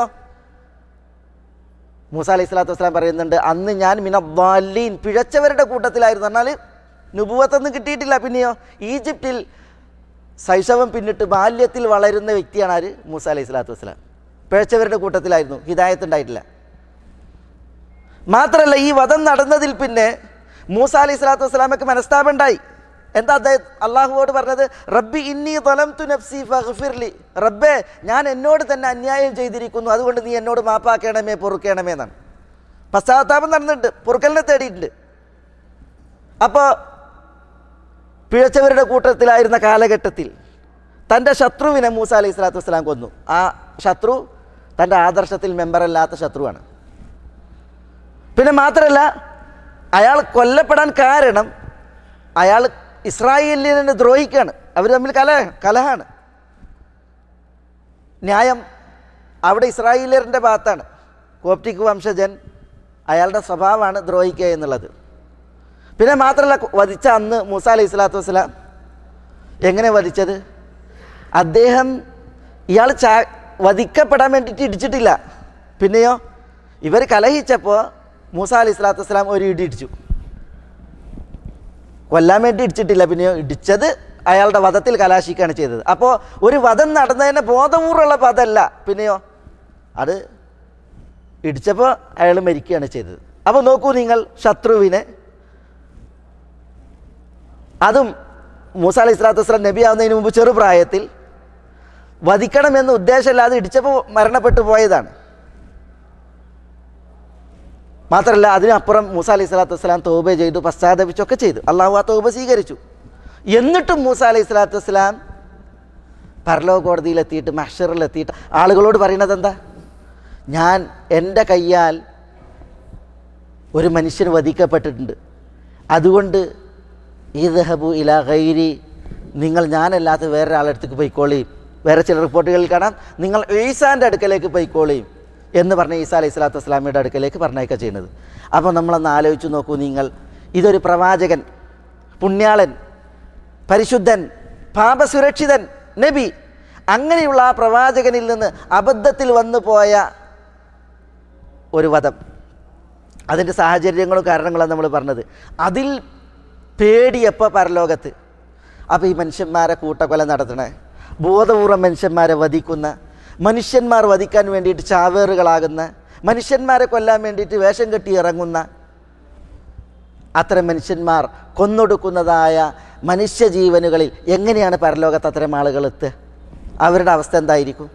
മൂസ അലൈഹി സ്വലാത്തു വസ്സലാം പറയുന്നുണ്ട്, അന്ന് ഞാൻ മിനദ്ദാലീൻ, പിഴച്ചവരുടെ കൂട്ടത്തിലായിരുന്നു. പറഞ്ഞാൽ നുബുവത്തൊന്നും കിട്ടിയിട്ടില്ല. പിന്നെയോ ഈജിപ്തിൽ ശൈശവം പിന്നിട്ട് ബാല്യത്തിൽ വളരുന്ന വ്യക്തിയാണ് ആര്? മൂസ അലൈഹി സ്വലാത്തു വസ്സലാം. പിഴച്ചവരുടെ കൂട്ടത്തിലായിരുന്നു, ഹിദായത്ത് ഉണ്ടായിട്ടില്ല. മാത്രമല്ല ഈ വധം നടന്നതിൽ പിന്നെ മൂസ അലൈഹി സ്വലാത്തു വസ്സലാമക്ക് മനസ്താപം ഉണ്ടായി. എന്താ അദ്ദേഹം അള്ളാഹുവോട് പറഞ്ഞത്? റബ്ബി ഇന്നി ളലംതു നഫ്സി ഫഗ്ഫിർലി, റബ്ബേ ഞാൻ എന്നോട് തന്നെ അന്യായം ചെയ്തിരിക്കുന്നു, അതുകൊണ്ട് നീ എന്നോട് മാപ്പാക്കണമേ, പൊറുക്കണമേ എന്നാണ്. പശ്ചാത്താപം നടന്നിട്ടുണ്ട്, പൊറുക്കലിനെ തേടിയിട്ടുണ്ട്. അപ്പോൾ പിഴച്ചവരുടെ കൂട്ടത്തിലായിരുന്ന കാലഘട്ടത്തിൽ തൻ്റെ ശത്രുവിനെ മൂസ അലൈഹി സ്വലാത്തു വസ്സലാം കൊന്നു. ആ ശത്രു തൻ്റെ ആദർശത്തിൽ മെമ്പറല്ലാത്ത ശത്രുവാണ്. പിന്നെ മാത്രമല്ല അയാൾ കൊല്ലപ്പെടാൻ കാരണം അയാൾ ഇസ്രായേലിനെ ദ്രോഹിക്കുകയാണ്. അവർ തമ്മിൽ കല കലഹാണ്. ന്യായം അവിടെ ഇസ്രായേലിയറിൻ്റെ ഭാഗത്താണ്. കോപ്റ്റിക് വംശജൻ, അയാളുടെ സ്വഭാവമാണ് ദ്രോഹിക്കുക എന്നുള്ളത്. പിന്നെ മാത്രമല്ല വധിച്ച അന്ന് മൂസ അലൈഹി സ്വലാത്തു വസ്സലാം എങ്ങനെ വധിച്ചത്? അദ്ദേഹം ഇയാൾ ചാ വധിക്കപ്പെടാൻ വേണ്ടിയിട്ട് ഇടിച്ചിട്ടില്ല. പിന്നെയോ ഇവർ കലഹിച്ചപ്പോൾ മൂസ അലൈഹി സ്വലാത്തു വസ്സലാം ഒരു ഇടി ഇടിച്ചു. കൊല്ലാൻ വേണ്ടി ഇടിച്ചിട്ടില്ല, പിന്നെയോ ഇടിച്ചത് അയാളുടെ വധത്തിൽ കലാശിക്കുകയാണ് ചെയ്തത്. അപ്പോൾ ഒരു വധം നടന്നതിന് ബോധപൂർവ്വമുള്ള വധമല്ല, പിന്നെയോ അത് ഇടിച്ചപ്പോൾ അയാൾ മരിക്കുകയാണ് ചെയ്തത്. അപ്പോൾ നോക്കൂ നിങ്ങൾ, ശത്രുവിനെ, അതും മൂസ അലൈഹി സ്വലാത്തു വസ്സലാം നബി ആവുന്നതിന് മുമ്പ് ചെറുപ്രായത്തിൽ വധിക്കണമെന്ന് ഉദ്ദേശമില്ലാതെ ഇടിച്ചപ്പോൾ മരണപ്പെട്ടു പോയതാണ്. മാത്രമല്ല അതിനപ്പുറം മൂസ അലൈഹി സ്വലാത്തു വസ്സലാം തൗബ ചെയ്തു, പശ്ചാത്തപിച്ചൊക്കെ ചെയ്തു. അള്ളാഹു ആ തൗബ സ്വീകരിച്ചു. എന്നിട്ടും മൂസ അലൈഹി സ്വലാത്തു വസ്സലാം പരലോക കോടതിയിലെത്തിയിട്ട് മഹ്ശറിലെത്തിയിട്ട് ആളുകളോട് പറയുന്നത് എന്താ? ഞാൻ എൻ്റെ കയ്യാൽ ഒരു മനുഷ്യൻ വധിക്കപ്പെട്ടിട്ടുണ്ട്, അതുകൊണ്ട് ഇദ്ഹബു ഇലാ ഗൈരി, നിങ്ങൾ ഞാനല്ലാത്ത വേറൊരാളടുത്തേക്ക് പോയിക്കോളിയും. വേറെ ചില റിപ്പോർട്ടുകളിൽ കാണാം നിങ്ങൾ ഈസാൻ്റെ അടുക്കലേക്ക് പോയിക്കോളിയും എന്ന് പറഞ്ഞ് ഈസാ അലൈഹി സ്വലാത്തു വസ്സലാമയുടെ അടുക്കലേക്ക് പറഞ്ഞയക്കുക ചെയ്യുന്നത്. അപ്പോൾ നമ്മളൊന്ന് ആലോചിച്ച് നോക്കൂ നിങ്ങൾ, ഇതൊരു പ്രവാചകൻ, പുണ്യാളൻ, പരിശുദ്ധൻ, പാപസുരക്ഷിതൻ, നബി, അങ്ങനെയുള്ള ആ പ്രവാചകനിൽ നിന്ന് അബദ്ധത്തിൽ വന്നു പോയ ഒരു വധം, അതിൻ്റെ സാഹചര്യങ്ങളും കാരണങ്ങളും നമ്മൾ പറഞ്ഞത്. അതിൽ പേടിയപ്പോൾ പരലോകത്ത്. അപ്പോൾ ഈ മനുഷ്യന്മാരെ കൂട്ടക്കൊല നടത്തണേ, ബോധപൂർവ്വം മനുഷ്യന്മാരെ വധിക്കുന്ന, മനുഷ്യന്മാർ വധിക്കാൻ വേണ്ടിയിട്ട് ചാവേറുകളാകുന്ന, മനുഷ്യന്മാരെ കൊല്ലാൻ വേണ്ടിയിട്ട് വേഷം കെട്ടി ഇറങ്ങുന്ന അത്തരം മനുഷ്യന്മാർ കൊന്നൊടുക്കുന്നതായ മനുഷ്യജീവനുകളിൽ എങ്ങനെയാണ് പരലോകത്ത് അത്തരം ആളുകൾ എത്തുക? അവരുടെ അവസ്ഥ എന്തായിരിക്കും?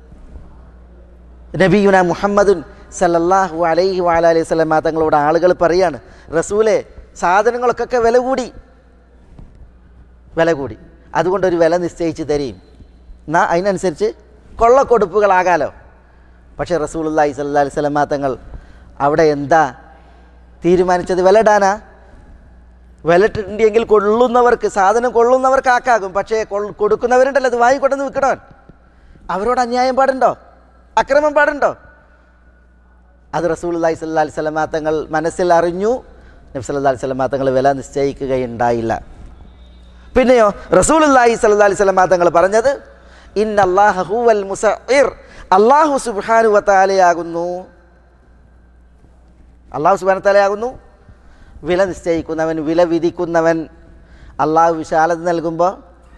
നബിയുന മുഹമ്മദുൻ സല്ലല്ലാഹു അലൈഹി വഅലൈഹി വസല്ലം തങ്ങളോട് ആളുകൾ പറയാണ്, റസൂലെ സാധനങ്ങൾക്കൊക്കെ വില കൂടി, വില കൂടി, അതുകൊണ്ടൊരു വില നിശ്ചയിച്ച് തരും, എന്നാൽ അതിനനുസരിച്ച് കൊള്ളക്കൊടുപ്പുകളാകാലോ. പക്ഷേ റസൂലുള്ളാഹി സ്വല്ലല്ലാഹി അലൈഹി വസല്ലം തങ്ങൾ അവിടെ എന്താ തീരുമാനിച്ചത്? വിലയിടാനാ? വിലയിട്ടുണ്ടെങ്കിൽ കൊള്ളുന്നവർക്ക്, സാധനം കൊള്ളുന്നവർക്ക് ആക്കാകും, പക്ഷേ കൊടുക്കുന്നവരുണ്ടല്ലോ, അത് വാങ്ങിക്കൊണ്ടെന്ന് വിൽക്കണവൻ, അവരോട് അന്യായം പാടുണ്ടോ? അക്രമം പാടുണ്ടോ? അത് റസൂലുള്ളാഹി സ്വല്ലല്ലാഹി അലൈഹി വസല്ലം തങ്ങൾ മനസ്സിൽ അറിഞ്ഞു. നബി സല്ലല്ലാഹു അലൈഹി വസല്ലം തങ്ങൾ വില നിശ്ചയിക്കുകയുണ്ടായില്ല. പിന്നെയോ റസൂലുള്ളാഹി സ്വല്ലല്ലാഹി അലൈഹി വസല്ലം തങ്ങൾ പറഞ്ഞത്, ഇന്നല്ലാഹ ഹുവൽ മുസഇർ, അല്ലാഹു സുബ്ഹാനഹു വ തആലയാകുന്നു, അല്ലാഹു സുബ്ഹാനഹു വ തആലയാകുന്നു വില നിശ്ചയിക്കുന്നവൻ, വില വിധിക്കുന്നവൻ. അള്ളാഹു വിശാലത നൽകുമ്പോൾ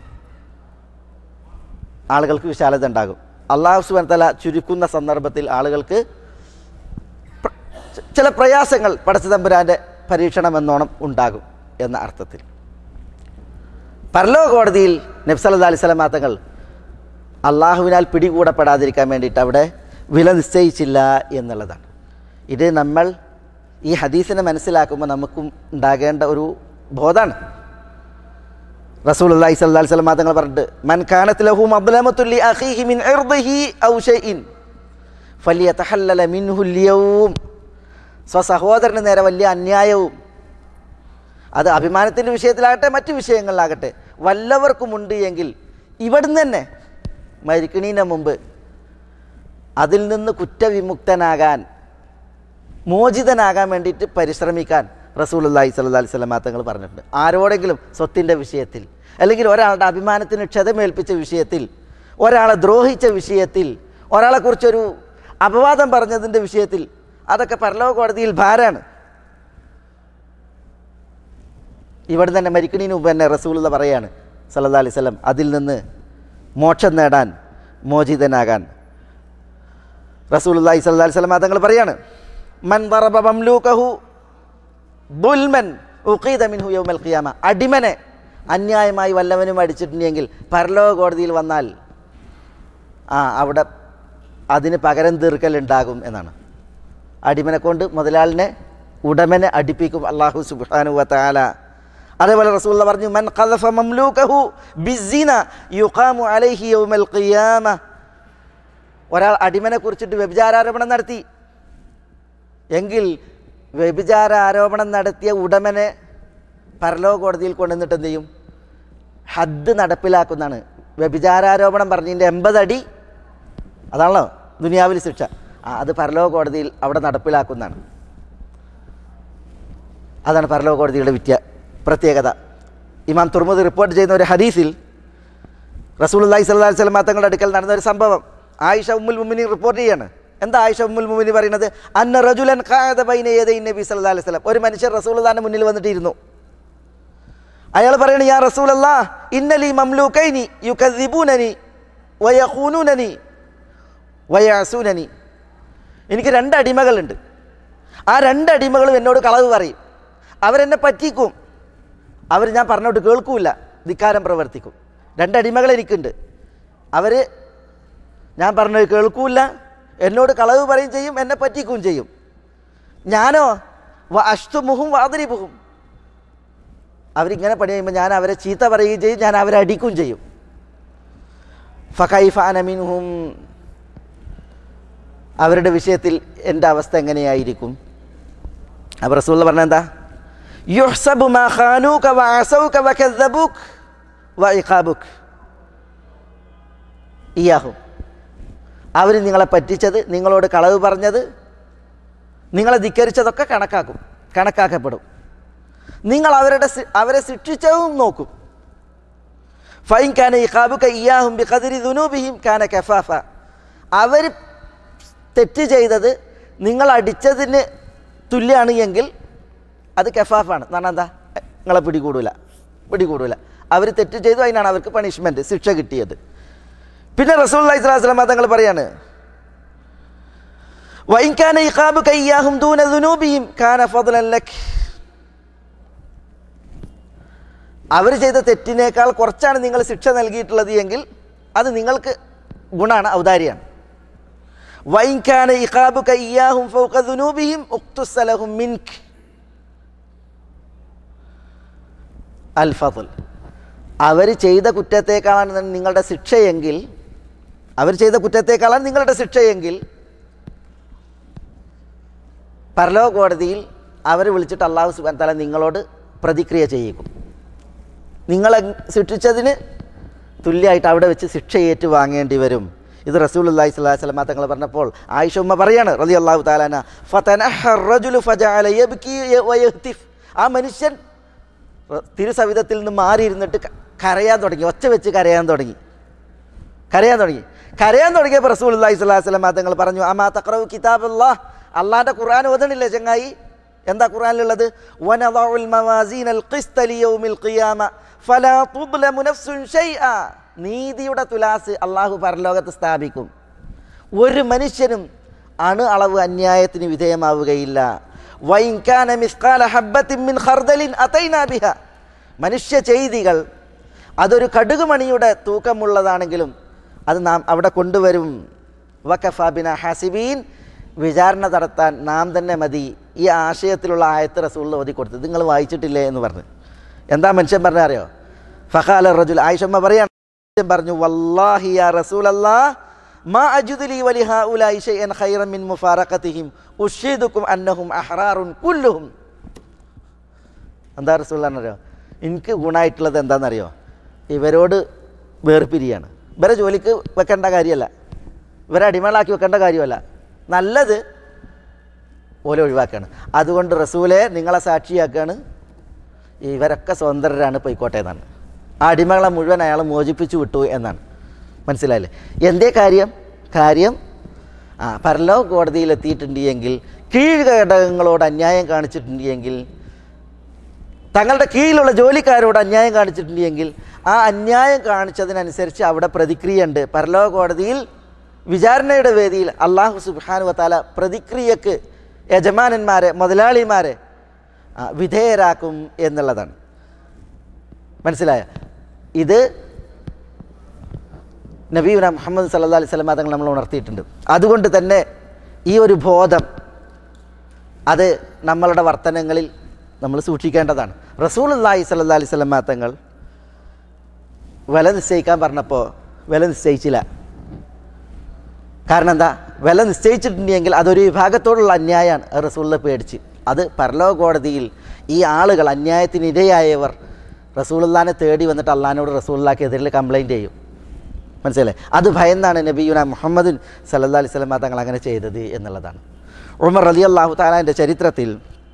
ആളുകൾക്ക് വിശാലത ഉണ്ടാകും. അള്ളാഹു സുബ്ഹാനഹു വ തആല ചുരുക്കുന്ന സന്ദർഭത്തിൽ ആളുകൾക്ക് ചില പ്രയാസങ്ങൾ പടച്ചതമ്പുരാൻ്റെ പരീക്ഷണമെന്നോണം ഉണ്ടാകും എന്ന അർത്ഥത്തിൽ. പരലോക കോടതിയിൽ നബി സല്ലല്ലാഹു അലൈഹി വസല്ലം തങ്ങൾ അള്ളാഹുവിനാൽ പിടികൂടപ്പെടാതിരിക്കാൻ വേണ്ടിയിട്ട് അവിടെ വില നിശ്ചയിച്ചില്ല എന്നുള്ളതാണ്. ഇത് നമ്മൾ ഈ ഹദീസിനെ മനസ്സിലാക്കുമ്പോൾ നമുക്കും ഉണ്ടാകേണ്ട ഒരു ബോധമാണ്. റസൂലുള്ളാഹി സ്വല്ലല്ലാഹു അലൈഹി വസല്ലം തങ്ങൾ പറഞ്ഞിട്ട്, മൻ കാനത് ലഹു മദ്ലമത്തുൻ ലി അഖീഹി മിൻ ഇർദിഹി ഔ ഷൈഇൻ ഫലിയതഹല്ലല മിൻഹു അൽയൗം. സ്വസഹോദരന് നേരെ വലിയ അന്യായവും, അത് അഭിമാനത്തിൻ്റെ വിഷയത്തിലാകട്ടെ മറ്റു വിഷയങ്ങളിലാകട്ടെ, വല്ലവർക്കുമുണ്ട് എങ്കിൽ ഇവിടുന്ന് തന്നെ മരിക്കണീന് മുമ്പ് അതിൽ നിന്ന് കുറ്റവിമുക്തനാകാൻ, മോചിതനാകാൻ വേണ്ടിയിട്ട് പരിശ്രമിക്കാൻ റസൂലുള്ളാഹി സ്വല്ലല്ലാഹു അലൈഹി വസല്ലം തങ്ങൾ പറഞ്ഞിട്ടുണ്ട്. ആരോടെങ്കിലും സ്വത്തിൻ്റെ വിഷയത്തിൽ, അല്ലെങ്കിൽ ഒരാളുടെ അഭിമാനത്തിന് ക്ഷതമേൽപ്പിച്ച വിഷയത്തിൽ, ഒരാളെ ദ്രോഹിച്ച വിഷയത്തിൽ, ഒരാളെക്കുറിച്ചൊരു അപവാദം പറഞ്ഞതിൻ്റെ വിഷയത്തിൽ, അതൊക്കെ പരലോക കോടതിയിൽ ഭാരമാണ്. ഇവിടെ തന്നെ മരിക്കണീന് മുമ്പ് തന്നെ റസൂലുള്ള പറയാണ് സല്ലല്ലാഹു അലൈഹി വസല്ലം അതിൽ നിന്ന് മോക്ഷം നേടാൻ, മോചിതനാകാൻ. റസൂലുള്ളാഹി സ്വല്ലല്ലാഹു അലൈഹി വസല്ലം തങ്ങൾ പറയാണ്, മൻ ദറബ മംലൂകഹു ദുൽമൻ ഉഖീദ മിൻഹു യൗമൽ ഖിയാമ. അടിമനെ അന്യായമായി വല്ലവനും അടിച്ചിട്ടുണ്ടെങ്കിൽ പരലോക കോടതിയിൽ വന്നാൽ ആ അവിടെ അതിന് പകരം തീർക്കലുണ്ടാകും എന്നാണ്. അടിമനെ കൊണ്ട് മുതലാളിനെ, ഉടമനെ അടിപ്പിക്കും അല്ലാഹു സുബ്ഹാനഹു വ തആല. അതേപോലെ റസൂലുള്ള പറഞ്ഞു, മൻ ഖദഫ മംലൂകഹു ബിസ്സിന യുഖാമു അലൈഹി യൗമൽ ഖിയാമ. ഒരാൾ അടിമനെ കുറിച്ചിട്ട് വ്യഭിചാരാരോപണം നടത്തി എങ്കിൽ വ്യഭിചാരാരോപണം നടത്തിയ ഉടമനെ പരലോക കോടതിയിൽ കൊണ്ടുവന്നിട്ട് എന്ത് ചെയ്യും? ഹദ് നടപ്പിലാക്കുന്നതാണ്. വ്യഭിചാരാരോപണം പറഞ്ഞതിൻ്റെ എൺപത് അടി, അതാണല്ലോ ദുനിയാവിൽ ശിക്ഷ, ആ അത് പരലോക കോടതിയിൽ അവിടെ നടപ്പിലാക്കുന്നതാണ്. അതാണ് പരലോക കോടതിയുടെ വിത്യ പ്രത്യേകത. ഇമാം തുർമുദി റിപ്പോർട്ട് ചെയ്യുന്ന ഒരു ഹദീസിൽ റസൂലുള്ളാഹി സ്വല്ലല്ലാഹു അലൈഹി വസല്ലം തങ്ങളുടെ അടുക്കൽ നടന്ന ഒരു സംഭവം ആയിഷ ഉമ്മുൽ മുഅ്മിനീൻ റിപ്പോർട്ട് ചെയ്യാണ്. എന്താ ആയിഷ ഉമ്മുൽ മുഅ്മിനീൻ പറയുന്നത്? അന്ന റജുലൻ ഖഅദ ബൈന യദൈ നബി സല്ലല്ലാഹു അലൈഹി വസല്ലം. ഒരു മനുഷ്യൻ റസൂലുള്ളാഹിന്റെ മുന്നിൽ വന്നിട്ടിരുന്നു. അയാൾ പറയണ, യാ റസൂലല്ലാഹ് ഇന്നലി മംലൂകൈനി യുകദ്ദിബൂനനി വയഖൂനൂനനി വയഅസൂനനി. എനിക്ക് രണ്ട് അടിമകളുണ്ട്. ആ രണ്ട് അടിമകളും എന്നോട് കളവ് പറയും, അവരെന്നെ പറ്റിക്കും, അവർ ഞാൻ പറഞ്ഞോട്ട് കേൾക്കൂല, ധിക്കാരം പ്രവർത്തിക്കും. രണ്ടടിമകൾ എനിക്കുണ്ട്, അവർ ഞാൻ പറഞ്ഞത് കേൾക്കൂല, എന്നോട് കളവ് പറയും ചെയ്യും, എന്നെ പറ്റിക്കുകയും ചെയ്യും. ഞാനോ വ അഷ്തുമുഹും വാതിരിബുഹും, അവരിങ്ങനെ പണി ചെയ്യുമ്പോൾ ഞാൻ അവരെ ചീത്ത പറയുകയും ചെയ്യും, ഞാൻ അവരെ അടിക്കുകയും ചെയ്യും. ഫകൈഫ അന മിൻഹും, അവരുടെ വിഷയത്തിൽ എൻ്റെ അവസ്ഥ എങ്ങനെയായിരിക്കും? അപ്പോൾ റസൂലുള്ളാഹി പറഞ്ഞെന്താ? യുഹ്സബു മാ ഖാനൂക വഅസൗക വകദ്ദബൂക വഇഖാബുക ഇയാഹും. അവർ നിങ്ങളെ പറ്റിച്ചത്, നിങ്ങളോട് കളവ് പറഞ്ഞത്, നിങ്ങളെ ധിക്കരിച്ചതൊക്കെ കണക്കാക്കും, കണക്കാക്കപ്പെടും. നിങ്ങൾ അവരുടെ അവരെ ശിക്ഷിച്ചതും നോക്കും. ഫൈൻ കാന ഇഖാബുക ഇയാഹും ബിഖദ്രി ദുനൂബിഹിം കാന കഫാഫ. അവർ തെറ്റ് ചെയ്തത് നിങ്ങൾ അടിച്ചതിന് തുല്യമാണ് എങ്കിൽ അത് കഫാഫാണ്. എന്ന് പറഞ്ഞാൽ എന്താ? നിങ്ങളെ പിടികൂടില്ല, പിടികൂടില്ല. അവർ തെറ്റ് ചെയ്തു, അതിനാണ് അവർക്ക് പണിഷ്മെൻറ്റ്, ശിക്ഷ കിട്ടിയത്. പിന്നെ റസൂലുള്ളാഹി സ്വല്ലല്ലാഹു അലൈഹി വസല്ലം തങ്ങൾ പറയാണ്, വഇൻ കാന ഇഖാബുക ഇയ്യാഹും ദൂന ദുനൂബിഹിം കാന ഫദ്ലൻ ലക്. അവർ ചെയ്ത തെറ്റിനേക്കാൾ കുറച്ചാണ് നിങ്ങൾ ശിക്ഷ നൽകിയിട്ടുള്ളത് എങ്കിൽ അത് നിങ്ങൾക്ക് ഗുണമാണ്, ഔദാര്യാണ്. വഇൻ കാന ഇഖാബുക ഇയ്യാഹും ഫൗക ദുനൂബിഹിം ഉഖ്തുസ ലഹും മിൻക അൽ ഫദ്ൽ. അവർ ചെയ്ത കുറ്റത്തേക്കാളാണ് നിങ്ങളുടെ ശിക്ഷയെങ്കിൽ, അവർ ചെയ്ത കുറ്റത്തേക്കാളാണ് നിങ്ങളുടെ ശിക്ഷയെങ്കിൽ പരലോക കോടതിയിൽ അവർ വിളിച്ചിട്ട് അല്ലാഹു സുബ്ഹാനഹു വ തആല നിങ്ങളോട് പ്രതിക്രിയ ചെയ്യിക്കും. നിങ്ങളെ ശിക്ഷിച്ചതിന് തുല്യമായിട്ട് അവിടെ വെച്ച് ശിക്ഷ ഏറ്റു വാങ്ങേണ്ടി വരും. ഇത് റസൂലുള്ളാഹി സ്വല്ലല്ലാഹു അലൈഹി വസല്ലം തങ്ങൾ പറഞ്ഞപ്പോൾ ആയിഷ ഉമ്മ പറയാണ് റളിയല്ലാഹു തആല അൻഹ, ഫതനഹ റജുലു ഫജഅല യബ്കി വയഹ്തിഫ്. ആ മനുഷ്യൻ തിരുസവിധത്തിൽ നിന്ന് മാറിയിരുന്നിട്ട് കരയാൻ തുടങ്ങി, ഒച്ച വെച്ച് കരയാൻ തുടങ്ങി കരയാൻ തുടങ്ങി കരയാൻ തുടങ്ങിയപ്പോൾ റസൂലുള്ളാഹി സ്വല്ലല്ലാഹു അലൈഹി വസല്ലം തങ്ങൾ പറഞ്ഞു, അമാ തഖറഉ കിതാബല്ലാഹ്, അള്ളാഹിൻ്റെ ഖുർആൻ ഓതണില്ലേ ചങ്ങായി? എന്താ ഖുർആനിലുള്ളത്? വനദഉൽ മവാസീനൽ ഖിസ്ത ലിയൗമിൽ ഖിയാമ ഫലാ തുദ്ലമു നഫ്സുൻ ഷൈഅ. നീതിയുടെ തുലാസ് അള്ളാഹു പരലോകത്ത് സ്ഥാപിക്കും. ഒരു മനുഷ്യനും അണു അളവ് അന്യായത്തിന് വിധേയമാവുകയില്ല. വഇൻ കാന മിസ്ഖാല ഹബ്ബത്തിൻ മിൻ ഖർദലിൻ അതൈനാ ബിഹാ. മനുഷ്യ ചെയ്തികൾ അതൊരു കടുകുമണിയുടെ തൂക്കമുള്ളതാണെങ്കിലും അത് നാം അവിടെ കൊണ്ടുവരും. വകഫാ ബിനാ ഹാസിബീൻ, വിചാരണ നടത്താൻ നാം തന്നെ മതി. ഈ ആശയത്തിലുള്ള ആയത്ത് റസൂൽ ഓതി കൊടുത്തത് നിങ്ങൾ വായിച്ചിട്ടില്ലേ എന്ന് പറഞ്ഞു. എന്താ മനുഷ്യൻ പറഞ്ഞ അറിയോ? ഫഖാല റജുൽ, ആയിഷമ്മ പറയാണ്, പറഞ്ഞു വല്ലാഹി യാ റസൂലല്ലാഹ് മാ അജിദു ലി വലിഹാഉലാഇ ശൈഅൻ ഖൈറൻ മിൻ മുഫാറഖതിഹിം ഉഷ്ഹിദുകും അന്നഹും അഹ്റാറുൻ കുല്ലുഹും. എന്താ റസൂലുള്ളാഹി അറിയോ? എനിക്ക് ഗുണമായിട്ടുള്ളത് എന്താണെന്നറിയോ? ഇവരോട് വേർപിരിയാണ്. ഇവരെ ജോലിക്ക് വെക്കേണ്ട കാര്യമല്ല, ഇവരെ അടിമകളാക്കി വെക്കേണ്ട കാര്യമല്ല, നല്ലത് ഓലെ ഒഴിവാക്കുകയാണ്. അതുകൊണ്ട് റസൂലെ നിങ്ങളെ സാക്ഷിയാക്കുകയാണ്, ഇവരൊക്കെ സ്വതന്ത്രരാണ്, പോയിക്കോട്ടെ എന്നാണ്. ആ അടിമകളെ മുഴുവൻ അയാൾ മോചിപ്പിച്ചു വിട്ടു എന്നാണ്. മനസ്സിലായില്ലേ? എന്തേ കാര്യം? കാര്യം ആ പരലോക കോടതിയിലെത്തിയിട്ടുണ്ട് എങ്കിൽ, കീഴ്ഘടകങ്ങളോട് അന്യായം കാണിച്ചിട്ടുണ്ട് എങ്കിൽ, തങ്ങളുടെ കീഴിലുള്ള ജോലിക്കാരോട് അന്യായം കാണിച്ചിട്ടുണ്ട് എങ്കിൽ ആ അന്യായം കാണിച്ചതിനനുസരിച്ച് അവിടെ പ്രതിക്രിയ ഉണ്ട്. പരലോക കോടതിയിൽ വിചാരണയുടെ വേദിയിൽ അള്ളാഹു സുബ്ഹാനഹു വ തആല പ്രതിക്രിയക്ക് യജമാനന്മാരെ, മുതലാളിമാരെ വിധേയരാക്കും എന്നുള്ളതാണ്. മനസ്സിലായ? ഇത് നബിയുന മുഹമ്മദ് സല്ലല്ലാഹു അലൈഹി വസല്ലം തങ്ങൾ നമ്മൾ ഉണർത്തിയിട്ടുണ്ട്. അതുകൊണ്ട് തന്നെ ഈ ഒരു ബോധം അത് നമ്മളുടെ വർത്തനങ്ങളിൽ നമ്മൾ സൂക്ഷിക്കേണ്ടതാണ്. റസൂലുള്ളാഹി സ്വല്ലല്ലാഹി അലൈഹി വസല്ലം തങ്ങൾ വില നിശ്ചയിക്കാൻ പറഞ്ഞപ്പോൾ വില നിശ്ചയിച്ചില്ല. കാരണം എന്താ? വില നിശ്ചയിച്ചിട്ടുണ്ടെങ്കിൽ അതൊരു വിഭാഗത്തോടുള്ള അന്യായമാണ്. റസൂലിനെ പേടിച്ച് അത് പരലോക കോടതിയിൽ ഈ ആളുകൾ, അന്യായത്തിനിരയായവർ റസൂലുള്ളാഹിനെ തേടി വന്നിട്ട് അള്ളാഹിനോട് റസൂലുള്ളാഹിക്ക് എതിരിൽ കംപ്ലൈൻറ്റ് ചെയ്യും. മനസ്സിലായി? അത് ഭയന്നാണ് നബിയുന മുഹമ്മദ് സല്ലല്ലാഹു അലൈഹി വസല്ലം തങ്ങൾ അങ്ങനെ ചെയ്തത് എന്നുള്ളതാണ്. ഉമർ റളിയല്ലാഹു തആലാന്റെ ചരിത്രത്തിൽ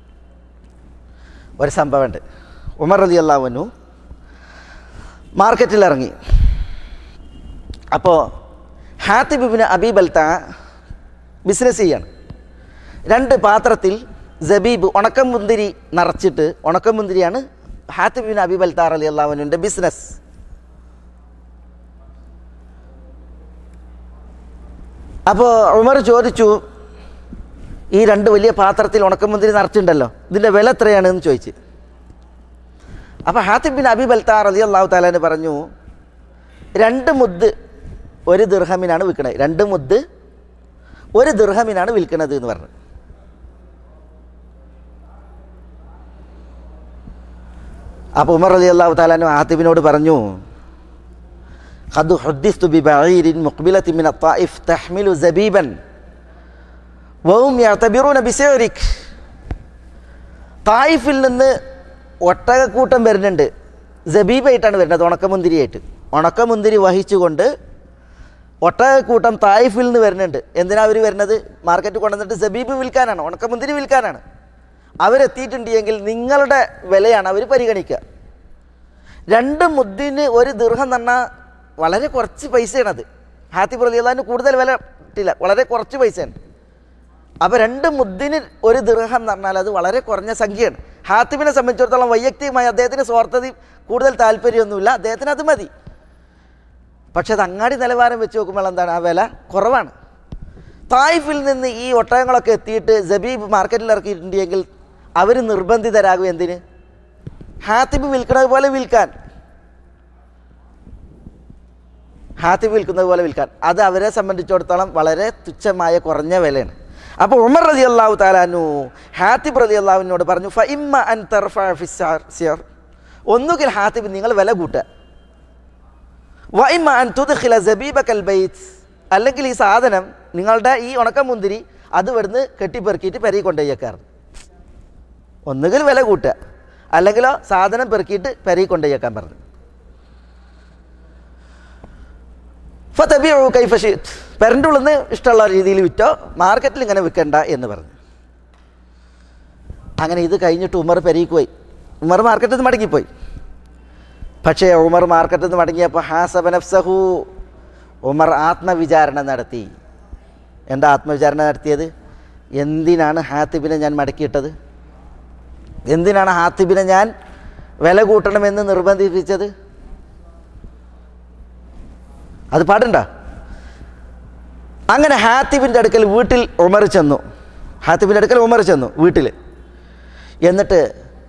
ഒരു സംഭവമുണ്ട്. ഉമർ റളിയല്ലാഹു അൻഹു മാർക്കറ്റിലിറങ്ങി. അപ്പോൾ ഹാത്തിബ് ഇബ്നു അബീ ബൽത ബിസിനസ് ചെയ്യാണ്. രണ്ട് പാത്രത്തിൽ സബീബ്, ഉണക്കമുന്തിരി നിറച്ചിട്ട്, ഉണക്കമുന്തിരിയാണ് ഹാത്തിബ് ഇബ്നു അബീ ബൽത റളിയല്ലാഹു അൻഹുവിൻ്റെ ബിസിനസ്. അപ്പോൾ ഉമർ ചോദിച്ചു, ഈ രണ്ട് വലിയ പാത്രത്തിൽ ഉണക്കമുന്തിരി നിറച്ചിട്ടുണ്ടല്ലോ, ഇതിൻ്റെ വില എത്രയാണെന്ന് ചോദിച്ച്. അപ്പോൾ ഹാത്തിബ് ബിൻ അബീ ബൽത റളിയല്ലാഹു തആല പറഞ്ഞു, രണ്ട് മുദ്ദ് ഒരു ദിർഹമിനാണ് വിൽക്കണത്, രണ്ട് മുദ്ദ് ഒരു ദിർഹമിനാണ് വിൽക്കുന്നത് എന്ന് പറഞ്ഞു. അപ്പോൾ ഉമർ റളിയല്ലാഹു തആല ഹാത്തിബിനോട് പറഞ്ഞു, ഖദ് ഹുദ്ദിസ്തു ബിബഈരിൻ മുഖ്ബിലത്തിൻ മിന ത്വായിഫ് തഹ്മിലു സബീബൻ വഹും യഅ്തബിറൂന ബിസഅരിക്. തായിഫിൽ നിന്ന് ഒട്ടകക്കൂട്ടം വരുന്നുണ്ട്, സബീബായിട്ടാണ് വരുന്നത്, ഉണക്കമുന്തിരിയായിട്ട്. ഉണക്കമുന്തിരി വഹിച്ചുകൊണ്ട് ഒട്ടകക്കൂട്ടം തായിഫിൽ നിന്ന് വരുന്നുണ്ട്. എന്തിനാണ് അവർ വരുന്നത്? മാർക്കറ്റ് കൊണ്ടുവന്നിട്ട് സബീബ് വിൽക്കാനാണ്, ഉണക്കമുന്തിരി വിൽക്കാനാണ്. അവരെത്തിയിട്ടുണ്ടെങ്കിൽ നിങ്ങളുടെ വിലയാണ് അവർ പരിഗണിക്കുക. രണ്ട് മുദ്ദിന് ഒരു ദിർഹം എന്ന് പറഞ്ഞാൽ വളരെ കുറച്ച് പൈസയാണത്. ഹാത്തിബ് റളിയല്ലാഹു അൻഹു കൂടുതൽ വില ഇട്ടില്ല, വളരെ കുറച്ച് പൈസയാണ്. അപ്പോൾ രണ്ട് മുദ്ദിന് ഒരു ദിർഹം എന്ന് പറഞ്ഞാൽ അത് വളരെ കുറഞ്ഞ സംഖ്യയാണ്. ഹാത്തിബിനെ സംബന്ധിച്ചിടത്തോളം വൈയക്തികമായി അദ്ദേഹത്തിന് സ്വാർത്ഥതയും കൂടുതൽ താല്പര്യമൊന്നുമില്ല, അദ്ദേഹത്തിന് അത് മതി. പക്ഷെ അത് അങ്ങാടി നിലവാരം വെച്ച് നോക്കുമ്പോൾ എന്താണ്, ആ വില കുറവാണ്. തായിഫിൽ നിന്ന് ഈ ഒട്ടകങ്ങളൊക്കെ എത്തിയിട്ട് സബീബ് മാർക്കറ്റിൽ ഇറക്കിയിട്ടുണ്ടെങ്കിൽ അവർ നിർബന്ധിതരാകും എന്തിന്? ഹാത്തിബ് വിൽക്കുന്നത് പോലെ വിൽക്കാൻ, ഹാത്തിബ് വിൽക്കുന്നത് പോലെ വിൽക്കാൻ. അത് അവരെ സംബന്ധിച്ചിടത്തോളം വളരെ തുച്ഛമായ കുറഞ്ഞ വിലയാണ്. അപ്പോൾ ഉമർ റളിയല്ലാഹു തആല അൻഹു ഹാത്തിബ് റളിയല്ലാഹു അൻഹുവിനോട് പറഞ്ഞു, ഫഇമ്മ അൻ തർഫഅ ഫിസ്സിർ, ഒന്നുകിൽ ഹാത്തിബ് നിങ്ങൾ വില കൂട്ടുക, വഇമ്മ അൻ തുദ്ഖില സബീബകൽ ബൈത്ത്, അല്ലെങ്കിൽ ഈ സാധനം നിങ്ങളുടെ ഈ ഉണക്കമുന്തിരി അത് ഇവിടുന്ന് കെട്ടിപ്പെറുക്കിയിട്ട് പെരയിൽ കൊണ്ടുപോയേക്കാറ്. ഒന്നുകിൽ വില കൂട്ടുക, അല്ലെങ്കിലോ സാധനം പെറുക്കിയിട്ട് പെരയിൽ കൊണ്ടുപോയേക്കാൻ പറഞ്ഞു. ഫതബിഉ കൈഫ ശിഅ്ത്, പെരൻ്റെ ഉള്ളിൽ നിന്ന് ഇഷ്ടമുള്ള രീതിയിൽ വിറ്റോ, മാർക്കറ്റിൽ ഇങ്ങനെ വിൽക്കണ്ട എന്ന് പറഞ്ഞു. അങ്ങനെ ഇത് കഴിഞ്ഞിട്ട് ഉമർ പെരയ്ക്ക് പോയി. ഉമർ മാർക്കറ്റിൽ നിന്ന് മടങ്ങിപ്പോയി. പക്ഷേ ഉമർ മാർക്കറ്റിൽ നിന്ന് മടങ്ങിയപ്പോൾ ഹാസബ നഫ്സഹു, ഉമർ ആത്മവിചാരണ നടത്തി. എന്താ ആത്മവിചാരണ നടത്തിയത്? എന്തിനാണ് ഹാത്തിബിനെ ഞാൻ മടക്കിയിട്ടത്? എന്തിനാണ് ഹാത്തിബിനെ ഞാൻ വില കൂട്ടണമെന്ന് നിർബന്ധിപ്പിച്ചത്? അത് പാടുണ്ട. അങ്ങനെ ഹാത്തിബിൻ്റെ അടുക്കൽ വീട്ടിൽ ഉമർ ചെന്നു. ഹാത്തിബിൻ്റെ അടുക്കൽ ഉമർ ചെന്നു വീട്ടിൽ. എന്നിട്ട്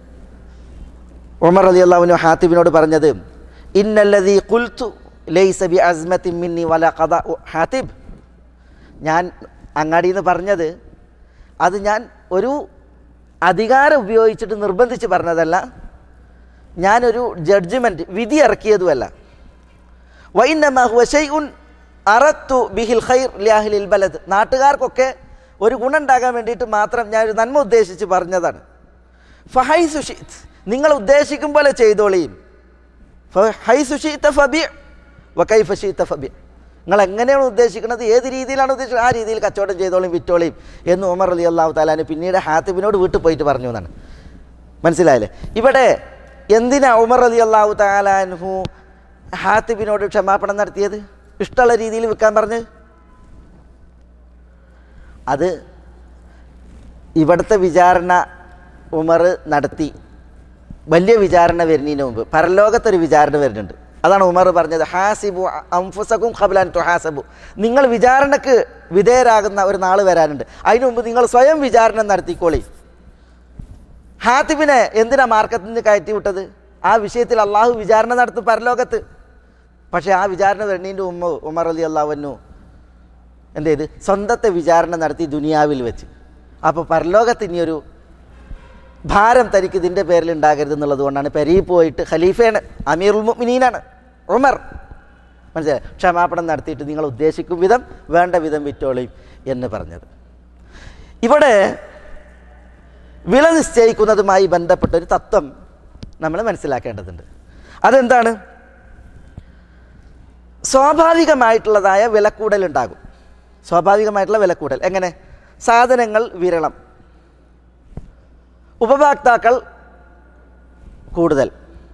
ഉമർ റളിയല്ലാഹു അൻഹു ഹാത്തിബിനോട് പറഞ്ഞത്, ഇന്നല്ലദീ ഖുൽതു ലൈസ ബി അസ്മത്തിൻ മിന്നി വലാ ഖദാ ഹാത്തിബ്, ഞാൻ അങ്ങാടിയിൽ നിന്ന് പറഞ്ഞത് അത് ഞാൻ ഒരു അധികാരം ഉപയോഗിച്ചിട്ട് നിർബന്ധിച്ച് പറഞ്ഞതല്ല, ഞാനൊരു ജഡ്ജ്മെൻറ്റ് വിധി ഇറക്കിയതുമല്ല. വഇന്നമാ ഹുവ ശൈഉൻ അറദ്തു ബിഹിൽ ഖൈർ ലിഅഹ്ലിൽ ബലദ്, നാട്ടുകാർക്കൊക്കെ ഒരു ഗുണം ഉണ്ടാകാൻ വേണ്ടിയിട്ട് മാത്രം ഞാനൊരു നന്മ ഉദ്ദേശിച്ച് പറഞ്ഞതാണ്. ഫഹൈസു ശിഅ്ത, നിങ്ങൾ ഉദ്ദേശിക്കും പോലെ ചെയ്തോളിയും. ഫഹൈസു ശിഅ്ത ഫബി വകൈഫ ശിഅ്ത ഫബി, നിങ്ങൾ എങ്ങനെയാണ് ഉദ്ദേശിക്കുന്നത്, ഏത് രീതിയിലാണ് ഉദ്ദേശിക്കുന്നത്, ആ രീതിയിൽ കച്ചവടം ചെയ്തോളിയും വിറ്റോളിയും എന്ന് ഉമർ റളിയല്ലാഹു തആല അൻഹു പിന്നീട് ഹാത്തിബിനോട് വീട്ടിൽ പോയിട്ട് പറഞ്ഞു എന്നാണ്. മനസ്സിലായില്ലേ? ഇവിടെ എന്തിനാ ഉമർ റളിയല്ലാഹു തആല അൻഹു ഹാത്തിബിനോട് ക്ഷമാപണം നടത്തിയത്, ഇഷ്ടമുള്ള രീതിയിൽ വിൽക്കാൻ പറഞ്ഞ്? അത് ഇവിടുത്തെ വിചാരണ ഉമർ നടത്തി, വലിയ വിചാരണ വരുന്നതിന് മുമ്പ് പരലോകത്തൊരു വിചാരണ വരുന്നുണ്ട്. അതാണ് ഉമർ പറഞ്ഞത്, ഹാസിബു അൻഫുസകും ഖബ്ല അൻ തുഹാസബു, നിങ്ങൾ വിചാരണക്ക് വിധേയരാകുന്ന ഒരു നാൾ വരാനുണ്ട്, അതിനു മുമ്പ് നിങ്ങൾ സ്വയം വിചാരണ നടത്തിക്കോളി. ഹാത്തിബിനെ എന്തിനാ മാർക്കറ്റിൽ നിന്ന് കയറ്റി വിട്ടത്? ആ വിഷയത്തിൽ അള്ളാഹു വിചാരണ നടത്തും പരലോകത്ത്. പക്ഷേ ആ വിചാരണ വരുന്നതിൻ്റെ ഉമ്മ ഉമർ റളിയല്ലാഹു അൻഹു എന്ത് ചെയ്ത്, സ്വന്തത്തെ വിചാരണ നടത്തി ദുനിയാവിൽ വെച്ച്. അപ്പോൾ പരലോകത്ത് ഇനിയൊരു ഭാരം തനിക്ക് ഇതിൻ്റെ പേരിൽ ഉണ്ടാകരുത് എന്നുള്ളത് കൊണ്ടാണ് പെരീ പോയിട്ട്, ഖലീഫയാണ്, അമീറുൽ മുഅ്മിനീനാണ് ഉമർ, മനസ്സിലായി, ക്ഷമാപണം നടത്തിയിട്ട് നിങ്ങൾ ഉദ്ദേശിക്കും വിധം വേണ്ട വിധം വിറ്റോളിയും എന്ന് പറഞ്ഞത്. ഇവിടെ വില നിശ്ചയിക്കുന്നതുമായി ബന്ധപ്പെട്ടൊരു തത്വം നമ്മൾ മനസ്സിലാക്കേണ്ടതുണ്ട്. അതെന്താണ്? സ്വാഭാവികമായിട്ടുള്ളതായ വിലക്കൂടലുണ്ടാകും. സ്വാഭാവികമായിട്ടുള്ള വിലക്കൂടൽ എങ്ങനെ? സാധനങ്ങൾ വിരളം, ഉപഭോക്താക്കൾ കൂടുതൽ,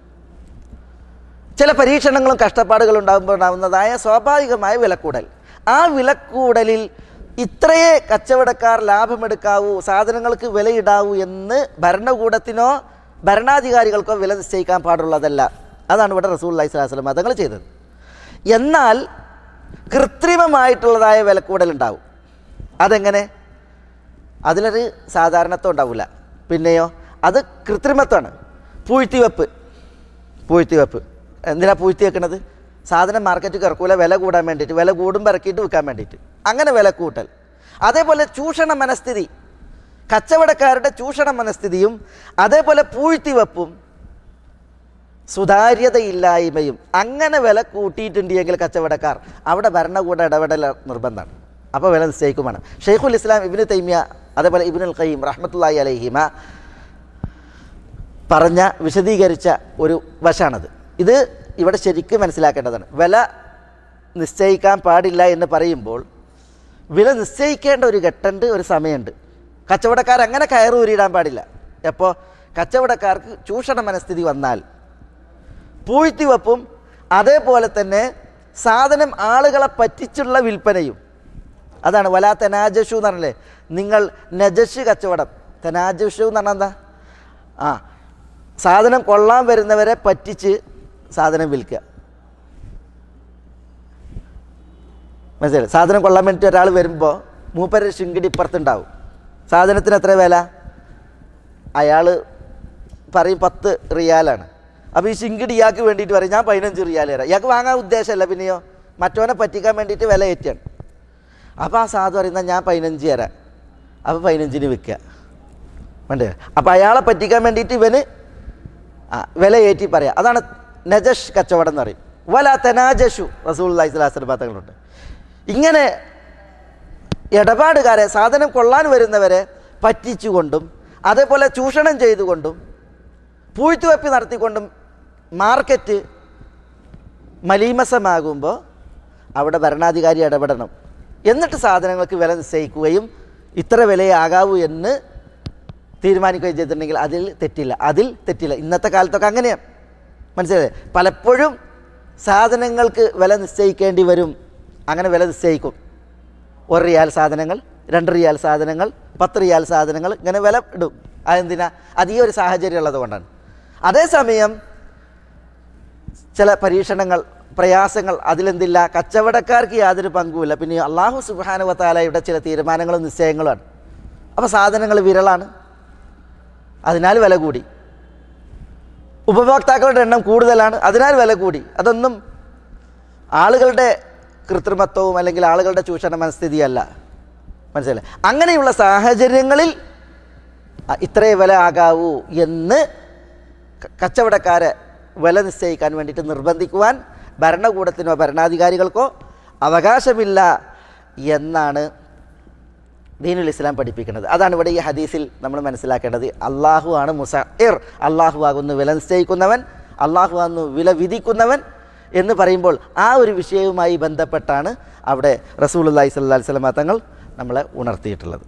ചില പരീക്ഷണങ്ങളും കഷ്ടപ്പാടുകളും ഉണ്ടാകുമ്പോൾ ഉണ്ടാകുന്നതായ സ്വാഭാവികമായ വിലക്കൂടൽ. ആ വിലക്കൂടലിൽ ഇത്രയേ കച്ചവടക്കാർ ലാഭമെടുക്കാവൂ, സാധനങ്ങൾക്ക് വിലയിടാവൂ എന്ന് ഭരണകൂടത്തിനോ ഭരണാധികാരികൾക്കോ വില നിശ്ചയിക്കാൻ പാടുള്ളതല്ല. അതാണ് ഇവിടെ റസൂലുള്ളാഹി സ്വല്ലല്ലാഹു അലൈഹി വസല്ലം തങ്ങൾ ചെയ്തത്. എന്നാൽ കൃത്രിമമായിട്ടുള്ളതായ വിലക്കൂടലുണ്ടാവും. അതെങ്ങനെ? അതിലൊരു സാധാരണത്വം ഉണ്ടാവില്ല. പിന്നെയോ അത് കൃത്രിമത്വമാണ്. പൂഴ്ത്തിവെപ്പ്. പൂഴ്ത്തിവെപ്പ് എന്തിനാണ് പൂഴ്ത്തി വെക്കുന്നത്? സാധനം മാർക്കറ്റിൽ ഇറക്കൂല, വില കൂടാൻ വേണ്ടിയിട്ട്, വില കൂടുമ്പോൾ ഇറക്കിയിട്ട് വിൽക്കാൻ വേണ്ടിയിട്ട്, അങ്ങനെ വില കൂട്ടൽ. അതേപോലെ ചൂഷണ മനസ്ഥിതി, കച്ചവടക്കാരുടെ ചൂഷണ മനസ്ഥിതിയും അതേപോലെ പൂഴ്ത്തിവെപ്പും സുതാര്യതയില്ലായ്മയും. അങ്ങനെ വില കൂട്ടിയിട്ടുണ്ടെങ്കിൽ കച്ചവടക്കാർ, അവിടെ ഭരണകൂട ഇടപെടൽ നിർബന്ധമാണ്. അപ്പോൾ വില നിശ്ചയിക്കുമാണ്. ഷെയ്ഖുൽ ഇസ്ലാം ഇബ്നു തൈമിയ അതേപോലെ ഇബ്നുൽ ഖയ്യിം റഹ്മത്തുള്ളാഹി അലൈഹിമ പറഞ്ഞ വിശദീകരിച്ച ഒരു വശാണത്. ഇത് ഇവിടെ ശരിക്കും മനസ്സിലാക്കേണ്ടതാണ്. വില നിശ്ചയിക്കാൻ പാടില്ല എന്ന് പറയുമ്പോൾ വില നിശ്ചയിക്കേണ്ട ഒരു ഘട്ടമുണ്ട്, ഒരു സമയമുണ്ട്. കച്ചവടക്കാർ അങ്ങനെ കയറൂരിടാൻ പാടില്ല. എപ്പോൾ കച്ചവടക്കാർക്ക് ചൂഷണ മനസ്ഥിതി വന്നാൽ, പൂഴ്ത്തിവെപ്പും അതേപോലെ തന്നെ സാധനം ആളുകളെ പറ്റിച്ചുള്ള വിൽപ്പനയും, അതാണ് വലാ തനാജഷു എന്ന് പറഞ്ഞല്ലേ. നിങ്ങൾ നജഷ് കച്ചവടം, തനാജഷു എന്ന് പറഞ്ഞാൽ എന്താ? ആ സാധനം കൊള്ളാൻ വരുന്നവരെ പറ്റിച്ച് സാധനം വിൽക്കുക. മനസ്സിലായി? സാധനം കൊള്ളാൻ വേണ്ടിയിട്ട് ഒരാൾ വരുമ്പോൾ മൂപ്പര് ശിങ്കിടി ഇപ്പുറത്തുണ്ടാവും. സാധനത്തിന് എത്ര വില? അയാൾ പറയും പത്ത് റിയാലാണ്. അപ്പോൾ ഈ ശിങ്കിടി ഇയാൾക്ക് വേണ്ടിയിട്ട് പറയും ഞാൻ പതിനഞ്ച് റിയാൽ തരാം. ഇയാൾക്ക് വാങ്ങാൻ ഉദ്ദേശമല്ല, പിന്നെയോ മറ്റവനെ പറ്റിക്കാൻ വേണ്ടിയിട്ട് വില ഏറ്റാണ്. അപ്പോൾ ആ സാധു പറയുന്നത് ഞാൻ പതിനഞ്ച് തരാം. അപ്പോൾ പതിനഞ്ചിന് വിൽക്കുക. വേണ്ടേ? അപ്പോൾ അയാളെ പറ്റിക്കാൻ വേണ്ടിയിട്ട് ഇവന് ആ വില ഏറ്റി പറയാം. അതാണ് നജഷ് കച്ചവടം എന്ന് പറയും. വല തനാജഷു റസൂലുള്ളാഹി സ്വല്ലല്ലാഹു അലൈഹി വസല്ലം തങ്ങളുണ്ട്. ഇങ്ങനെ ഇടപാടുകാരെ, സാധനം കൊള്ളാൻ വരുന്നവരെ പറ്റിച്ചുകൊണ്ടും അതേപോലെ ചൂഷണം ചെയ്തുകൊണ്ടും പൂഴ്ത്തിവെപ്പ് നടത്തിക്കൊണ്ടും മാർക്കറ്റ് മലീമസമാകുമ്പോൾ അവിടെ ഭരണാധികാരി ഇടപെടണം. എന്നിട്ട് സാധനങ്ങൾക്ക് വില നിശ്ചയിക്കുകയും ഇത്ര വിലയേ ആകാവൂ എന്ന് തീരുമാനിക്കുകയും ചെയ്തിട്ടുണ്ടെങ്കിൽ അതിൽ തെറ്റില്ല. അതിൽ തെറ്റില്ല. ഇന്നത്തെ കാലത്തൊക്കെ അങ്ങനെയാണ്. മനസ്സിലായേ? പലപ്പോഴും സാധനങ്ങൾക്ക് വില നിശ്ചയിക്കേണ്ടി വരും. അങ്ങനെ വില നിശ്ചയിക്കും. ഒരു റിയാൽ സാധനങ്ങൾ, രണ്ട് റിയാൽ സാധനങ്ങൾ, പത്ത് റിയാൽ സാധനങ്ങൾ, ഇങ്ങനെ വില ഇടും. അതെന്തിനാ? അത് ഈ ഒരു സാഹചര്യം ഉള്ളത് കൊണ്ടാണ്. അതേസമയം ചില പരീക്ഷണങ്ങൾ, പ്രയാസങ്ങൾ, അതിലെന്തില്ല, കച്ചവടക്കാർക്ക് യാതൊരു പങ്കുമില്ല. പിന്നെ അള്ളാഹു സുബ്ഹാനഹു വ തആലയുടെ ചില തീരുമാനങ്ങളും നിശ്ചയങ്ങളുമാണ്. അപ്പോൾ സാധനങ്ങൾ വിരളാണ്. അതിനാൽ വില കൂടി. ഉപഭോക്താക്കളുടെ എണ്ണം കൂടുതലാണ്, അതിനാൽ വില കൂടി. അതൊന്നും ആളുകളുടെ കൃത്രിമത്വവും അല്ലെങ്കിൽ ആളുകളുടെ ചൂഷണ മനസ്ഥിതിയല്ല. മനസ്സിലായി? അങ്ങനെയുള്ള സാഹചര്യങ്ങളിൽ ഇത്രേ വില ആകാവൂ എന്ന് കച്ചവടക്കാരെ വില നിശ്ചയിക്കാൻ വേണ്ടിയിട്ട് നിർബന്ധിക്കുവാൻ ഭരണകൂടത്തിനോ ഭരണാധികാരികൾക്കോ അവകാശമില്ല എന്നാണ് ദീനുൽ ഇസ്ലാം പഠിപ്പിക്കുന്നത്. അതാണ് ഇവിടെ ഈ ഹദീസിൽ നമ്മൾ മനസ്സിലാക്കേണ്ടത്. അള്ളാഹു ആണ് മുസഇർ, അള്ളാഹു ആകുന്നു വില നിശ്ചയിക്കുന്നവൻ, അള്ളാഹു ആകുന്നു വില വിധിക്കുന്നവൻ എന്ന് പറയുമ്പോൾ ആ ഒരു വിഷയവുമായി ബന്ധപ്പെട്ടാണ് അവിടെ റസൂലുള്ളാഹി സ്വല്ലല്ലാഹി അലൈഹി വസല്ലം തങ്ങൾ നമ്മളെ ഉണർത്തിയിട്ടുള്ളത്.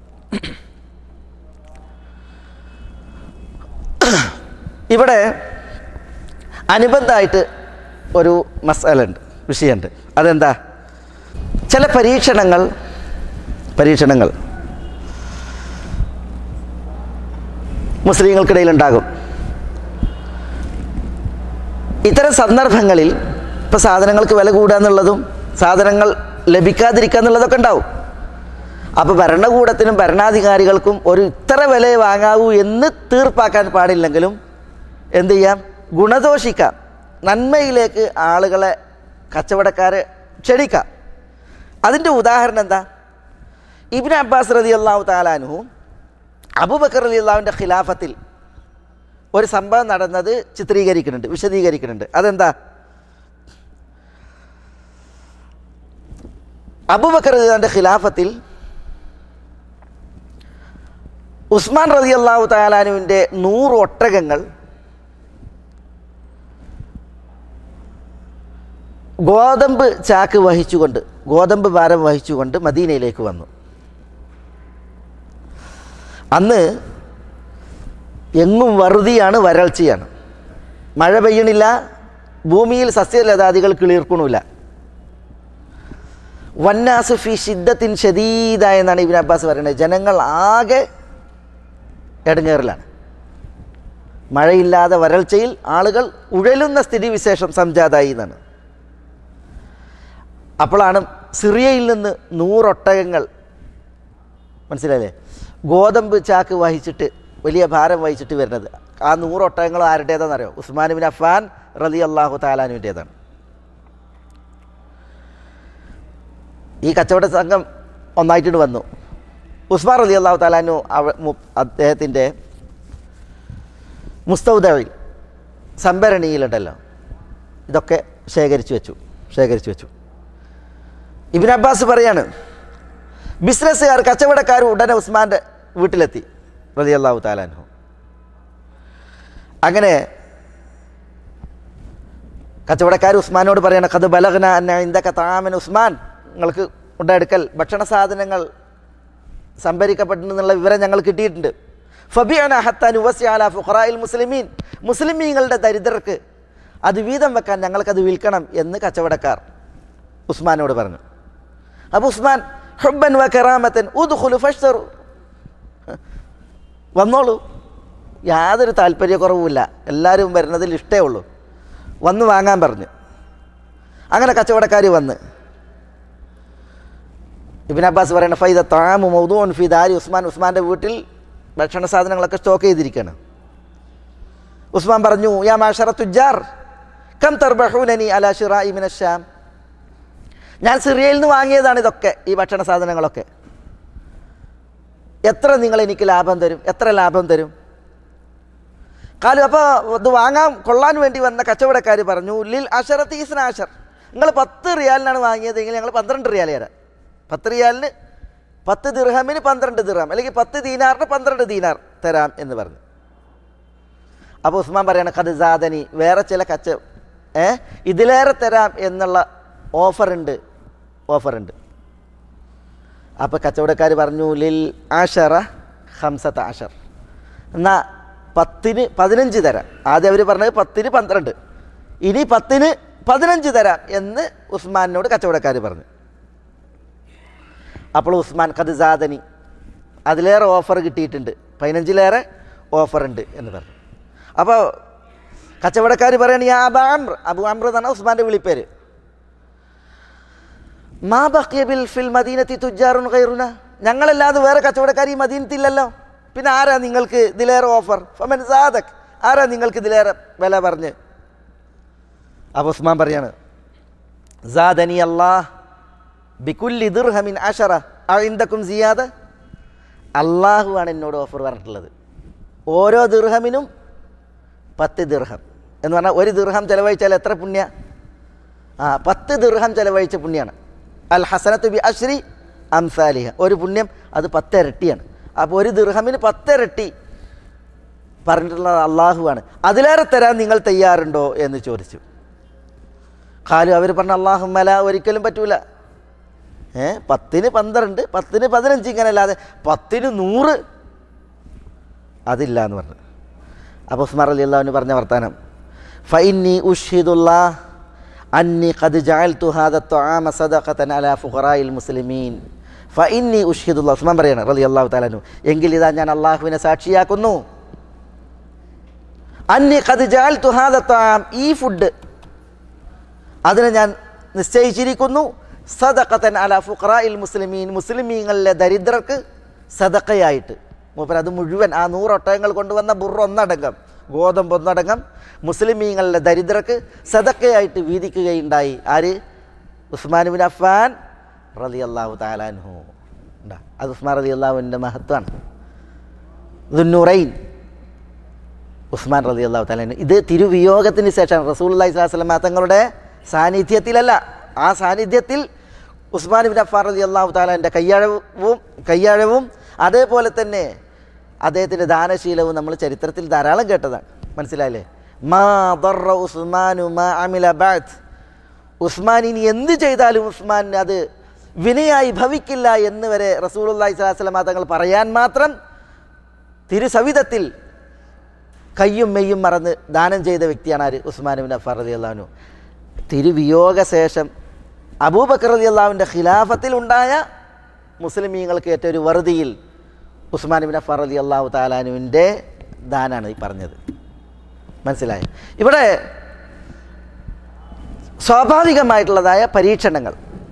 ഇവിടെ അനുബന്ധമായിട്ട് ഒരു മസ്അലുണ്ട്, വിഷയമുണ്ട്. അതെന്താ? ചില പരീക്ഷണങ്ങൾ പരീക്ഷണങ്ങൾ മുസ്ലിങ്ങൾക്കിടയിലുണ്ടാകും. ഇത്തരം സന്ദർഭങ്ങളിൽ ഇപ്പോൾ സാധനങ്ങൾക്ക് വില കൂടുക എന്നുള്ളതും സാധനങ്ങൾ ലഭിക്കാതിരിക്കുക എന്നുള്ളതൊക്കെ ഉണ്ടാവും. അപ്പോൾ ഭരണകൂടത്തിനും ഭരണാധികാരികൾക്കും ഒരു ഇത്ര വില വാങ്ങാവൂ എന്ന് തീർപ്പാക്കാൻ പാടില്ലെങ്കിലും എന്തു ചെയ്യാം? ഗുണദോഷിക്കാം, നന്മയിലേക്ക് ആളുകളെ, കച്ചവടക്കാരെ ക്ഷണിക്കാം. അതിൻ്റെ ഉദാഹരണം എന്താ? ഇബ്നു അബ്ബാസ് റളിയല്ലാഹു തആല അൻഹു അബൂബക്കർ റളിയല്ലാഹുവിൻ്റെ ഖിലാഫത്തിൽ ഒരു സംഭവം നടന്നത് ചിത്രീകരിക്കുന്നുണ്ട്, വിശദീകരിക്കുന്നുണ്ട്. അതെന്താ? അബൂബക്കർ റളിയല്ലാഹുവിൻ്റെ ഖിലാഫത്തിൽ ഉസ്മാൻ റളിയല്ലാഹു തആല അൻഹുവിൻ്റെ നൂറ് ഒട്ടകങ്ങൾ ഗോതമ്പ് ചാക്ക് വഹിച്ചുകൊണ്ട്, ഗോതമ്പ് ഭാരം വഹിച്ചുകൊണ്ട് മദീനയിലേക്ക് വന്നു. അന്ന് എങ്ങും വറുതിയാണ്, വരൾച്ചയാണ്, മഴ പെയ്യണില്ല, ഭൂമിയിൽ സസ്യലതാദികൾ കിളിർക്കണില്ല. വന്നാസു ഫി ഷിദ്ദത്തിൻ ഷദീദ എന്നാണ് ഇബ്നു അബ്ബാസ് പറയുന്നത്. ജനങ്ങൾ ആകെ ഇടങ്ങേറിലാണ്. മഴയില്ലാതെ വരൾച്ചയിൽ ആളുകൾ ഉഴലുന്ന സ്ഥിതിവിശേഷം സംജാതായി എന്നാണ്. അപ്പോഴാണ് സിറിയയിൽ നിന്ന് നൂറൊട്ടകങ്ങൾ, മനസ്സിലായില്ലേ, ഗോതമ്പ് ചാക്ക് വഹിച്ചിട്ട്, വലിയ ഭാരം വഹിച്ചിട്ട് വരുന്നത്. ആ നൂറൊട്ടകങ്ങൾ ആരുടേതാണെന്നറിയോ? ഉസ്മാൻ ഇബ്നു അഫ്ഫാൻ റളിയല്ലാഹു തആല അൻഹുവിൻ്റേതാണ്. ഈ കച്ചവട സംഘം ഒന്നായിട്ടുണ്ട് വന്നു. ഉസ്മാൻ റളിയല്ലാഹു തആല അൻഹു അദ്ദേഹത്തിൻ്റെ മുസ്തൗദയിൽ, സംഭരണിയിലുണ്ടല്ലോ, ഇതൊക്കെ ശേഖരിച്ചു വെച്ചു ശേഖരിച്ചു വെച്ചു ഇബ്നു അബ്ബാസ് പറയാണ്, ബിസിനസ്സുകാർ, കച്ചവടക്കാർ ഉടനെ ഉസ്മാൻ്റെ വീട്ടിലെത്തി റളിയല്ലാഹു തആല അൻഹു. അങ്ങനെ കച്ചവടക്കാർ ഉസ്മാനോട് പറയണം, ഖദ് ബലഗ്ന അന്ന ഇൻദക തആമൻ ഉസ്മാൻ, നിങ്ങൾക്ക് ഉണ്ടെടുക്കൽ ഭക്ഷണ സാധനങ്ങൾ സംഭരിക്കപ്പെട്ടിട്ടുള്ള വിവരം ഞങ്ങൾ കിട്ടിയിട്ടുണ്ട്. ഫബിഅന ഹത്താ നുവസ്സിഅ അലാ ഫുഖറാഇൽ മുസ്ലിമീൻ, മുസ്ലിമീങ്ങളുടെ ദരിദ്രർക്ക് അത് വീതം വെക്കാൻ ഞങ്ങൾക്കത് വിൽക്കണം എന്ന് കച്ചവടക്കാർ ഉസ്മാനോട് പറഞ്ഞു. അപ്പോൾ ഉസ്മാൻ ഹുബ്ബൻ വ കറാമത്തൻ ഉദ്ഖുലു ഫശ്തറു, വന്നോളൂ, യാതൊരു താല്പര്യക്കുറവുമില്ല, എല്ലാവരും വരുന്നതിൽ ഇഷ്ടമേ ഉള്ളൂ, വന്ന് വാങ്ങാൻ പറഞ്ഞു. അങ്ങനെ കച്ചവടക്കാർ വന്ന് ഇബ്നു അബ്ബാസ് പറയുന്ന ഫൈദ തആമു മൗദൂഉൻ ഫി ദാരി ഉസ്മാൻ, ഉസ്മാൻ്റെ വീട്ടിൽ ഭക്ഷണ സാധനങ്ങളൊക്കെ സ്റ്റോക്ക് ചെയ്തിരിക്കുകയാണ്. ഉസ്മാൻ പറഞ്ഞു, യാ മാശറ തുജാർ കം തർബഹൂനനി അലാ ശിറാഇ മിനശ് ശാം, ഞാൻ സിറിയയിൽ നിന്ന് വാങ്ങിയതാണ് ഇതൊക്കെ, ഈ ഭക്ഷണ സാധനങ്ങളൊക്കെ, എത്ര നിങ്ങൾ എനിക്ക് ലാഭം തരും, എത്ര ലാഭം തരും? കാലു അപ്പോൾ ഇത് വാങ്ങാൻ കൊള്ളാൻ വേണ്ടി വന്ന കച്ചവടക്കാർ പറഞ്ഞു, ലിൽ അശറത്തി ഇസ്ന അശർ, നിങ്ങൾ പത്ത് റിയാലിനാണ് വാങ്ങിയതെങ്കിൽ ഞങ്ങൾ പന്ത്രണ്ട് റിയാൽ തരാം. പത്ത് റിയാലിന് പത്ത് ദിർഹമിന് പന്ത്രണ്ട് ദിർഹം, അല്ലെങ്കിൽ പത്ത് ദീനാറിന് പന്ത്രണ്ട് ദീനാർ തരാം എന്ന് പറഞ്ഞു. അപ്പോൾ ഉസ്മാൻ പറയണ ഖദ് സാദനി, വേറെ ചില കച്ച ഏ ഇതിലേറെ തരാം എന്നുള്ള ഓഫറുണ്ട് ഓഫറുണ്ട് അപ്പോൾ കച്ചവടക്കാർ പറഞ്ഞു, ലിൽ ആഷറ ഹംസത്ത ആഷർ, എന്നാൽ പത്തിന് പതിനഞ്ച് തരാം. ആദ്യം അവർ പറഞ്ഞത് പത്തിന് പന്ത്രണ്ട്, ഇനി പത്തിന് പതിനഞ്ച് തരാം എന്ന് ഉസ്മാനോട് കച്ചവടക്കാർ പറഞ്ഞു. അപ്പോൾ ഉസ്മാൻ ഖദ് സാദനി, അതിലേറെ ഓഫർ കിട്ടിയിട്ടുണ്ട്, പതിനഞ്ചിലേറെ ഓഫറുണ്ട് എന്ന് പറഞ്ഞു. അപ്പോൾ കച്ചവടക്കാർ പറയണ, യാ അബു അംർ, അബു അംർ എന്നാണ് ഉസ്മാൻ്റെ വിളിപ്പേര്, മാ ബഖിയ ബിൽ ഫിൽ മദീനത്തി തുജാറുൻ ഗൈറുന, ഞങ്ങളല്ലാതെ വേറെ കച്ചവടക്കാർ ഈ മദീനത്തില്ലല്ലോ, പിന്നെ ആരാ നിങ്ങൾക്ക് ഇതിലേറെ ഓഫർ? ഫമൻ സാദക്, ആരാ നിങ്ങൾക്ക് ഇതിലേറെ വില പറഞ്ഞ്? അപ്പോൾ ഉസ്മാൻ പറയാണ്, സാദനി അല്ലാഹ് ബികുല്ലി ദിർഹമിൻ അശറ അഇൻദകും സിയാദ. അള്ളാഹുവാണ് എന്നോട് ഓഫർ പറഞ്ഞിട്ടുള്ളത്. ഓരോ ദിർഹമിനും പത്ത് ദിർഹം എന്ന് പറഞ്ഞാൽ ഒരു ദിർഹം ചിലവഴിച്ചാൽ എത്ര പുണ്യ? ആ പത്ത് ദിർഹം ചിലവഴിച്ച പുണ്യമാണ്. അൽ ഹസനത്തു ബി അശ്രി അംസാലിഹ, ഒരു പുണ്യം അത് പത്തിരട്ടിയാണ്. അപ്പോൾ ഒരു ദിർഹമിന് പത്തിരട്ടി പറഞ്ഞിട്ടുള്ളത് അള്ളാഹുവാണ്. അതിലേറെ തരാൻ നിങ്ങൾ തയ്യാറുണ്ടോ എന്ന് ചോദിച്ചു. ഖാലു, അവർ പറഞ്ഞ അല്ലാഹുമ്മല, ഒരിക്കലും പറ്റൂല. ഏ പത്തിന് പന്ത്രണ്ട്, പത്തിന് പതിനഞ്ച്, ഇങ്ങനെ അല്ലാതെ പത്തിന് നൂറ് അതില്ല എന്ന് പറഞ്ഞു. അപ്പോൾ ഉസ്മാൻ റളിയല്ലാഹു അൻഹു പറഞ്ഞ വർത്താനം, ഫഇന്നി ഉഷ്ഹിദുല്ലാഹ് അന്നി ഖദ് ജഅൽതു ഹാദാ തുആമ സദഖതൻ അലാ ഫുഖറാഇൽ മുസ്ലിമീൻ. ഫഇന്നി ഉഷ്ഹിദുല്ലാഹ്, ഉസ്മാൻ പറയാണ് റളിയല്ലാഹു തആല അൻഹു, എങ്കിൽ ഇതാ ഞാൻ അള്ളാഹുവിനെ സാക്ഷിയാക്കുന്നു, അന്നി ഖദ് ജഅൽതു ഹാദാ തുആം, ഈ ഫുഡ് അതിനെ ഞാൻ നിശ്ചയിച്ചിരിക്കുന്നു, സദഖതൻ അലാ ഫുഖറാഇൽ മുസ്ലിമീൻ, മുസ്ലിമീങ്ങളിലെ ദരിദ്രർക്ക് സദഖയായിട്ട്. മൂപ്പർ അത് മുഴുവൻ ആ നൂറൊട്ടകങ്ങൾ കൊണ്ടുവന്ന ബുർറ ഒന്നടങ്കം, ഗോതമ്പ് ഒന്നടങ്കം മുസ്ലിമീങ്ങളുടെ ദരിദ്രർക്ക് സദഖയായിട്ട് വീതിക്കുകയുണ്ടായി. ആര്? ഉസ്മാൻ ഇബ്നു അഫ്ഫാൻ റളിയല്ലാഹു തആല അൻഹു. ഉണ്ടാ, അത് ഉസ്മാൻ റളിയല്ലാഹുവിൻ്റെ മഹത്വമാണ്. ദുന്നൂറൈൻ ഉസ്മാൻ റളിയല്ലാഹു തആല അൻഹു. ഇത് തിരുവിയോഗത്തിന് ശേഷം റസൂലുള്ളാഹി സ്വല്ലല്ലാഹു അലൈഹി വസല്ലം തങ്ങളുടെ സാന്നിധ്യത്തിലല്ല, ആ സാന്നിധ്യത്തിൽ ഉസ്മാൻ ഇബ്നു അഫ്ഫാൻ റളിയല്ലാഹു തആലയുടെ കയ്യാഴവും കയ്യാഴവും അതേപോലെ തന്നെ അദ്ദേഹത്തിൻ്റെ ദാനശീലവും നമ്മൾ ചരിത്രത്തിൽ ധാരാളം കേട്ടതാണ്. മനസ്സിലായില്ലേ? മാ ദറ ഉസ്മാനു മാ അമില ബഅദ്, ഉസ്മാൻ ഇനി എന്ത് ചെയ്താലും ഉസ്മാൻ അത് വിനയായി ഭവിക്കില്ല എന്ന് വരെ റസൂലുള്ളാഹി സ്വല്ലല്ലാഹു അലൈഹി വസല്ലം തങ്ങൾ പറയാൻ മാത്രം തിരുസവിധത്തിൽ കയ്യും മെയ്യും മറന്ന് ദാനം ചെയ്ത വ്യക്തിയാണ് ആര്? ഉസ്മാൻ ഇബ്നു അഫ്ഫാൻ റളിയല്ലാഹു അൻഹു. തിരുവിയോഗ ശേഷം അബൂബക്കർ റളിയല്ലാഹുവിൻ്റെ ഖിലാഫത്തിൽ ഉണ്ടായ മുസ്ലിമീങ്ങൾക്ക് ഏറ്റ ഒരു വറുതിയിൽ ഉസ്മാൻ ഇബ്നു അഫ്ഫാൻ റളിയല്ലാഹു തആല അൻഹുവിൻ്റെ ദാനാണ് ഈ പറഞ്ഞത്. മനസ്സിലായോ? ഇവിടെ സ്വാഭാവികമായിട്ടുള്ളതായ പരീക്ഷണങ്ങൾ,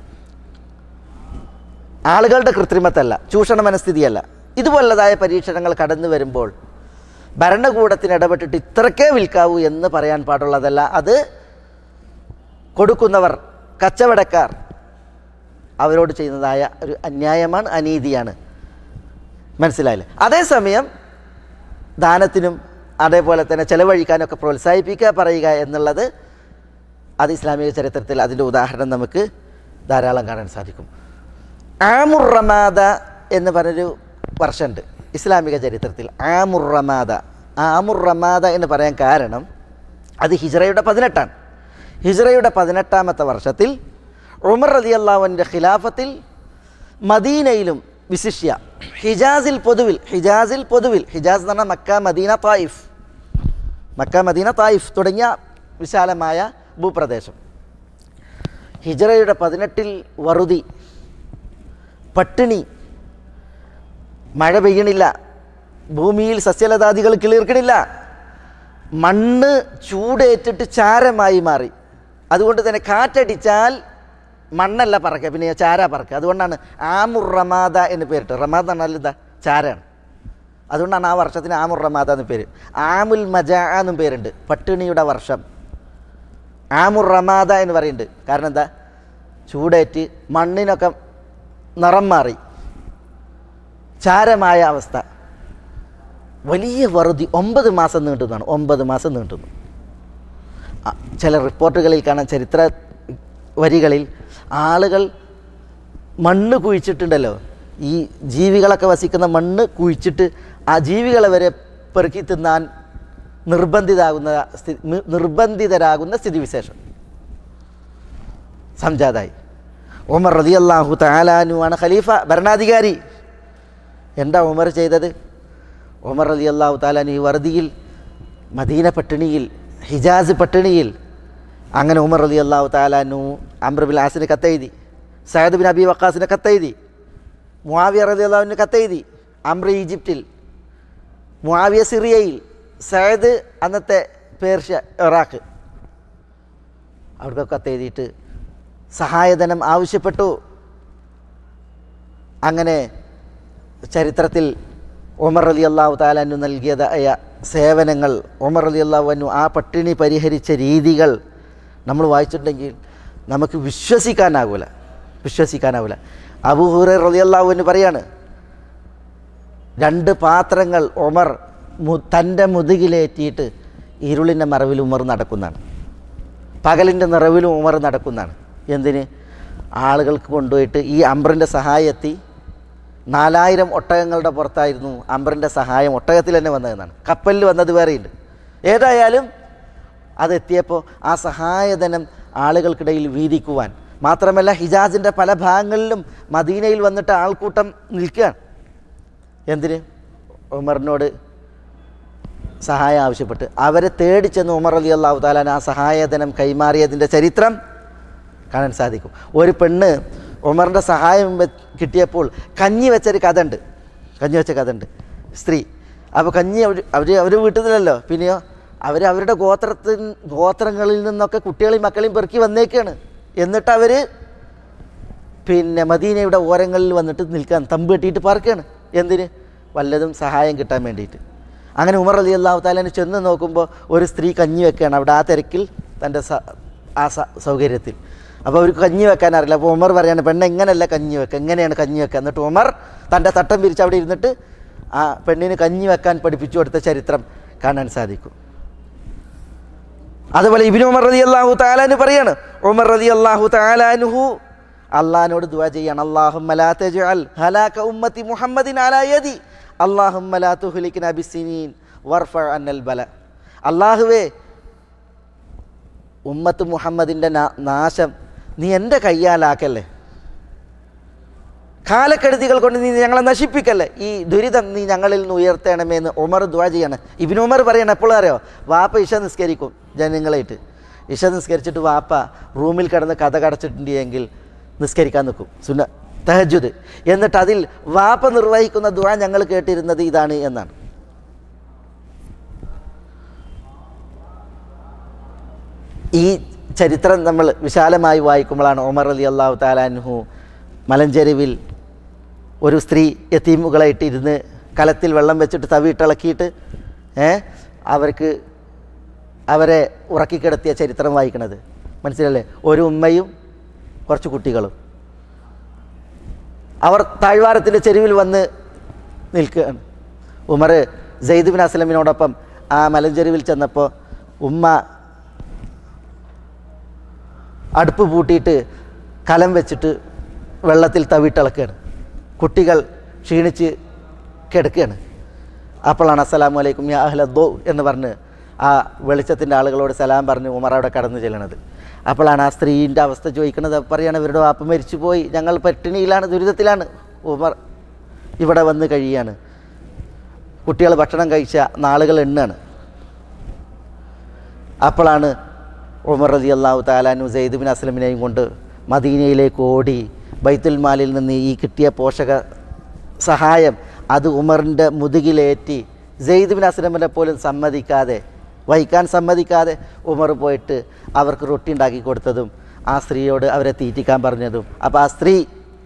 ആളുകളുടെ കൃത്രിമത്തല്ല, ചൂഷണ മനസ്ഥിതിയല്ല, ഇതുപോലുള്ളതായ പരീക്ഷണങ്ങൾ കടന്നു വരുമ്പോൾ ഭരണകൂടത്തിന് ഇടപെട്ടിട്ട് ഇത്രക്കേ വിൽക്കാവൂ എന്ന് പറയാൻ പാടുള്ളതല്ല. അത് കൊടുക്കുന്നവർ, കച്ചവടക്കാർ, അവരോട് ചെയ്യുന്നതായ ഒരു അന്യായമാണ്, അനീതിയാണ്. മനസ്സിലായില്ലേ? അതേസമയം ദാനത്തിനും അതേപോലെ തന്നെ ചെലവഴിക്കാനൊക്കെ പ്രോത്സാഹിപ്പിക്കുക, പറയുക എന്നുള്ളത് അത് ഇസ്ലാമിക ചരിത്രത്തിൽ അതിൻ്റെ ഉദാഹരണം നമുക്ക് ധാരാളം കാണാൻ സാധിക്കും. ആമുർ റമാദ എന്ന് പറഞ്ഞൊരു വർഷമുണ്ട് ഇസ്ലാമിക ചരിത്രത്തിൽ. ആമുർ റമാദ, ആമുർ റമാദ എന്ന് പറയാൻ കാരണം അത് ഹിജ്റയുടെ പതിനെട്ടാണ്. ഹിജ്റയുടെ പതിനെട്ടാമത്തെ വർഷത്തിൽ ഉമർ റളിയല്ലാഹു അൻഹുവിൻ്റെ ഖിലാഫത്തിൽ മദീനയിലും വിശിഷ്യ ഹിജാസിൽ പൊതുവിൽ ഹിജാസിൽ പൊതുവിൽ ഹിജാസ് എന്ന് പറഞ്ഞാൽ Mecca, Medina, Taif, Mecca, Medina, Taif തുടങ്ങിയ വിശാലമായ ഭൂപ്രദേശം. ഹിജ്റയുടെ പതിനെട്ടിൽ വറുതി, പട്ടിണി, മഴ പെയ്യണില്ല, ഭൂമിയിൽ സസ്യലതാദികൾ കിളിർക്കണില്ല, മണ്ണ് ചൂടേറ്റിട്ട് ചാരമായി മാറി. അതുകൊണ്ട് തന്നെ കാറ്റടിച്ചാൽ മണ്ണല്ല പറക്കുക, പിന്നെ ചാര പറക്കുക. അതുകൊണ്ടാണ് ആമുർ റമാദ എന്ന് പേരിട്ട്. റമാദ എന്നാൽ ഇതാ ചാരാണ്. അതുകൊണ്ടാണ് ആ വർഷത്തിന് ആമുർ റമാദ എന്ന് പേര്. ആമുൽ മജാ എന്നും പേരുണ്ട്, പട്ടിണിയുടെ വർഷം. ആമുർ റമാദ എന്ന് പറയുന്നുണ്ട്. കാരണം എന്താ? ചൂടേറ്റ് മണ്ണിനൊക്കെ നിറം മാറി, ചാരമായ അവസ്ഥ, വലിയ വറുതി, ഒമ്പത് മാസം നീട്ടുന്നതാണ്. ഒമ്പത് മാസം നീട്ടുന്നു. ചില റിപ്പോർട്ടുകളിൽ കാണാൻ, ചരിത്ര വരികളിൽ ആളുകൾ മണ്ണ് കുഴിച്ചിട്ടുണ്ടല്ലോ, ഈ ജീവികളൊക്കെ വസിക്കുന്ന മണ്ണ് കുഴിച്ചിട്ട് ആ ജീവികളെ വരെ പെറുക്കി തിന്നാൻ നിർബന്ധിതാകുന്ന നിർബന്ധിതരാകുന്ന സ്ഥിതിവിശേഷം സംജാതായി. ഉമർ റളിയല്ലാഹു തആല അൻഹു ആണ് ഖലീഫ, ഭരണാധികാരി. എന്താ ഉമർ ചെയ്തത്? ഉമർ റളിയല്ലാഹു തആല അൻഹു വറുതിയിൽ, മദീന പട്ടിണിയിൽ, ഹിജാസ് പട്ടിണിയിൽ. അങ്ങനെ ഉമർ റളിയല്ലാഹു തആല അൻഹു അംർ ബിൻ ആസിന് കത്തെഴുതി, സഅദ് ബിൻ അബി വഖാസിന് കത്തെഴുതി, മുആവിയ റളിയല്ലാഹു അൻഹു കത്തെഴുതി. അംർ ഈജിപ്തിൽ, മുആവിയ സിറിയയിൽ, സഅദ് അന്നത്തെ പേർഷ്യ, ഇറാഖ്, അവർക്കൊക്കെ കത്തെഴുതിയിട്ട് സഹായധനം ആവശ്യപ്പെട്ടു. അങ്ങനെ ചരിത്രത്തിൽ ഉമർ റളിയല്ലാഹു തആല അൻഹു നൽകിയതായ സേവനങ്ങൾ, ഉമർ റളിയല്ലാഹു അൻഹു ആ പട്ടിണി പരിഹരിച്ച രീതികൾ നമ്മൾ വായിച്ചിട്ടുണ്ടെങ്കിൽ നമുക്ക് വിശ്വസിക്കാനാവില്ല വിശ്വസിക്കാനാവില്ല അബൂ ഹുറൈറ റളിയല്ലാഹു അൻഹു പറയാണ്, രണ്ട് പാത്രങ്ങൾ ഉമർ മു തൻ്റെ മുതുകിലേറ്റിയിട്ട് ഇരുളിൻ്റെ മറവിൽ ഉമർ നടക്കുന്നതാണ്, പകലിൻ്റെ നിറവിലും ഉമർ നടക്കുന്നതാണ്. എന്തിന്? ആളുകൾക്ക് കൊണ്ടുപോയിട്ട് ഈ അംറിൻ്റെ സഹായത്തി നാലായിരം ഒട്ടകങ്ങളുടെ പുറത്തായിരുന്നു അംറിൻ്റെ സഹായം, ഒട്ടകത്തിൽ തന്നെ വന്നതെന്നാണ്. കപ്പലിൽ വന്നത് വേറെയുണ്ട്. ഏതായാലും അതെത്തിയപ്പോൾ ആ സഹായധനം ആളുകൾക്കിടയിൽ വീതിക്കുവാൻ, മാത്രമല്ല ഹിജാസിൻ്റെ പല ഭാഗങ്ങളിലും മദീനയിൽ വന്നിട്ട് ആൾക്കൂട്ടം നിൽക്കുകയാണ്. എന്തിന്? ഉമറിനോട് സഹായം ആവശ്യപ്പെട്ട് അവരെ തേടിച്ചെന്ന് ഉമർ റളിയല്ലാഹു തആല ആ സഹായധനം കൈമാറിയതിൻ്റെ ചരിത്രം കാണാൻ സാധിക്കും. ഒരു പെണ്ണ് ഉമറിൻ്റെ സഹായം കിട്ടിയപ്പോൾ കഞ്ഞി വെച്ചൊരു കഥ ഉണ്ട് കഞ്ഞി വെച്ച കഥ ഉണ്ട് സ്ത്രീ. അപ്പോൾ കഞ്ഞി അവർ അവർ അവർ വീട്ടിലല്ലോ, പിന്നെയോ അവർ അവരുടെ ഗോത്രത്തിൽ ഗോത്രങ്ങളിൽ നിന്നൊക്കെ കുട്ടികളെയും മക്കളെയും പെറുക്കി വന്നേക്കാണ്. എന്നിട്ട് അവർ പിന്നെ മദീനയുടെ ഓരങ്ങളിൽ വന്നിട്ട് നിൽക്കാൻ തമ്പ് കെട്ടിയിട്ട് പാർക്കുകയാണ്. എന്തിന്? വല്ലതും സഹായം കിട്ടാൻ വേണ്ടിയിട്ട്. അങ്ങനെ ഉമർ റളിയല്ലാഹു തആല ചെന്ന് നോക്കുമ്പോൾ ഒരു സ്ത്രീ കഞ്ഞി വെക്കുകയാണ് അവിടെ, ആ തിരക്കിൽ തൻ്റെ സ ആ സൗകര്യത്തിൽ. അപ്പോൾ അവർക്ക് കഞ്ഞി വെക്കാൻ അറിയില്ല. അപ്പോൾ ഉമർ പറയാണ്, പെണ്ണ് എങ്ങനെയല്ല കഞ്ഞി വെക്കുക, എങ്ങനെയാണ് കഞ്ഞി വെക്കുക. എന്നിട്ട് ഉമർ തൻ്റെ തട്ടം പിരിച്ച് അവിടെ ഇരുന്നിട്ട് ആ പെണ്ണിന് കഞ്ഞി വെക്കാൻ പഠിപ്പിച്ചു കൊടുത്ത ചരിത്രം കാണാൻ സാധിക്കും. അതുപോലെ ഇബ്നു ഉമർ റളിയല്ലാഹു തആല അൻഹു പറയാണ്, ഉമർ റളിയല്ലാഹു തആല അൻഹു അള്ളാഹിനോട് ദുആ ചെയ്യാണ്, അല്ലാഹുമ്മ ലാ തജ്അൽ ഹലാക ഉമ്മത്തി മുഹമ്മദിൻ അലാ യദി അല്ലാഹുമ്മ ലാ തുഹ്ലിക്നാ ബിസ്സിനീൻ വർഫ അന്നൽ ബല. അല്ലാഹുവേ, ഉമ്മത്ത് മുഹമ്മദിൻ്റെ നാശം നീ എൻ്റെ കയ്യാലാക്കല്ലേ, കാലക്കെടുതികൾ കൊണ്ട് നീ ഞങ്ങളെ നശിപ്പിക്കല്ലേ, ഈ ദുരിതം നീ ഞങ്ങളിൽ നിന്ന് ഉയർത്തണമെന്ന് ഉമർ ദുആ ചെയ്യാണ്. ഇബ്നു ഉമർ പറയണം, എപ്പോഴും അറിയോ, വാപ്പ ഇശ നിസ്കരിക്കും ജനങ്ങളായിട്ട്. ഇശ നിസ്കരിച്ചിട്ട് വാപ്പ റൂമിൽ കിടന്ന് കഥ കടച്ചിട്ടുണ്ട് എങ്കിൽ നിസ്കരിക്കാൻ നിൽക്കും, സുന്ന തഹജ്ജുദ്. എന്നിട്ട് അതിൽ വാപ്പ നിർവഹിക്കുന്ന ദുആ ഞങ്ങൾ കേട്ടിരുന്നത് ഇതാണ് എന്നാണ്. ഈ ചരിത്രം നമ്മൾ വിശാലമായി വായിക്കുമ്പോഴാണ് ഉമർ റളിയല്ലാഹു തആല അൻഹു മലഞ്ചെരുവിൽ ഒരു സ്ത്രീ യതീമുകളായിട്ട് ഇരുന്ന് കലത്തിൽ വെള്ളം വെച്ചിട്ട് തവിയിട്ടിളക്കിയിട്ട് അവർക്ക് അവരെ ഉറക്കിക്കിടത്തിയ ചരിത്രം വായിക്കണത് മനസ്സിലല്ലേ. ഒരു ഉമ്മയും കുറച്ച് കുട്ടികളും അവർ താഴ്വാരത്തിൻ്റെ ചെരുവിൽ വന്ന് നിൽക്കുകയാണ്. ഉമർ സെയ്ദ് ബിൻ അസ്ലമിനോടൊപ്പം ആ മലഞ്ചെരുവിൽ ചെന്നപ്പോൾ ഉമ്മ അടുപ്പ് പൂട്ടിയിട്ട് കലം വെച്ചിട്ട് വെള്ളത്തിൽ തവിട്ടിളക്കുകയാണ്. കുട്ടികൾ ക്ഷീണിച്ച് കിടക്കുകയാണ്. അപ്പോഴാണ് അസ്സലാമു അലൈക്കും യാ അഹ്ല ദോ എന്ന് പറഞ്ഞ് ആ വെളിച്ചത്തിൻ്റെ ആളുകളോട് സലാം പറഞ്ഞ് ഉമർ അവിടെ കടന്നു ചെല്ലണത്. അപ്പോഴാണ് ആ സ്ത്രീൻ്റെ അവസ്ഥ ചോദിക്കുന്നത്. പറയാണ്, ഇവരുടെ വാപ്പ മരിച്ചു പോയി, ഞങ്ങൾ പട്ടിണിയിലാണ്, ദുരിതത്തിലാണ്, ഉമർ ഇവിടെ വന്ന് കഴിയാണ്, കുട്ടികൾ ഭക്ഷണം കഴിച്ച നാളുകൾ എണ്ണാണ്. അപ്പോഴാണ് ഉമർ റളിയല്ലാഹു തആല അൻഹു സെയ്ദ് ബിൻ അസ്ലമിനെയും കൊണ്ട് മദീനയിലേക്ക് ഓടി ബൈത്തുൽ മാലിൽ നിന്ന് ഈ കിട്ടിയ പോഷക സഹായം അത് ഉമറിൻ്റെ മുതുകിലേറ്റി സെയ്ദ് ബിൻ അസ്ലമിനെ പോലും സമ്മതിക്കാതെ വഹിക്കാൻ സമ്മതിക്കാതെ ഉമർ പോയിട്ട് അവർക്ക് റൊട്ടി ഉണ്ടാക്കി കൊടുത്തതും ആ സ്ത്രീയോട് അവരെ തീറ്റിക്കാൻ പറഞ്ഞതും. അപ്പോൾ ആ സ്ത്രീ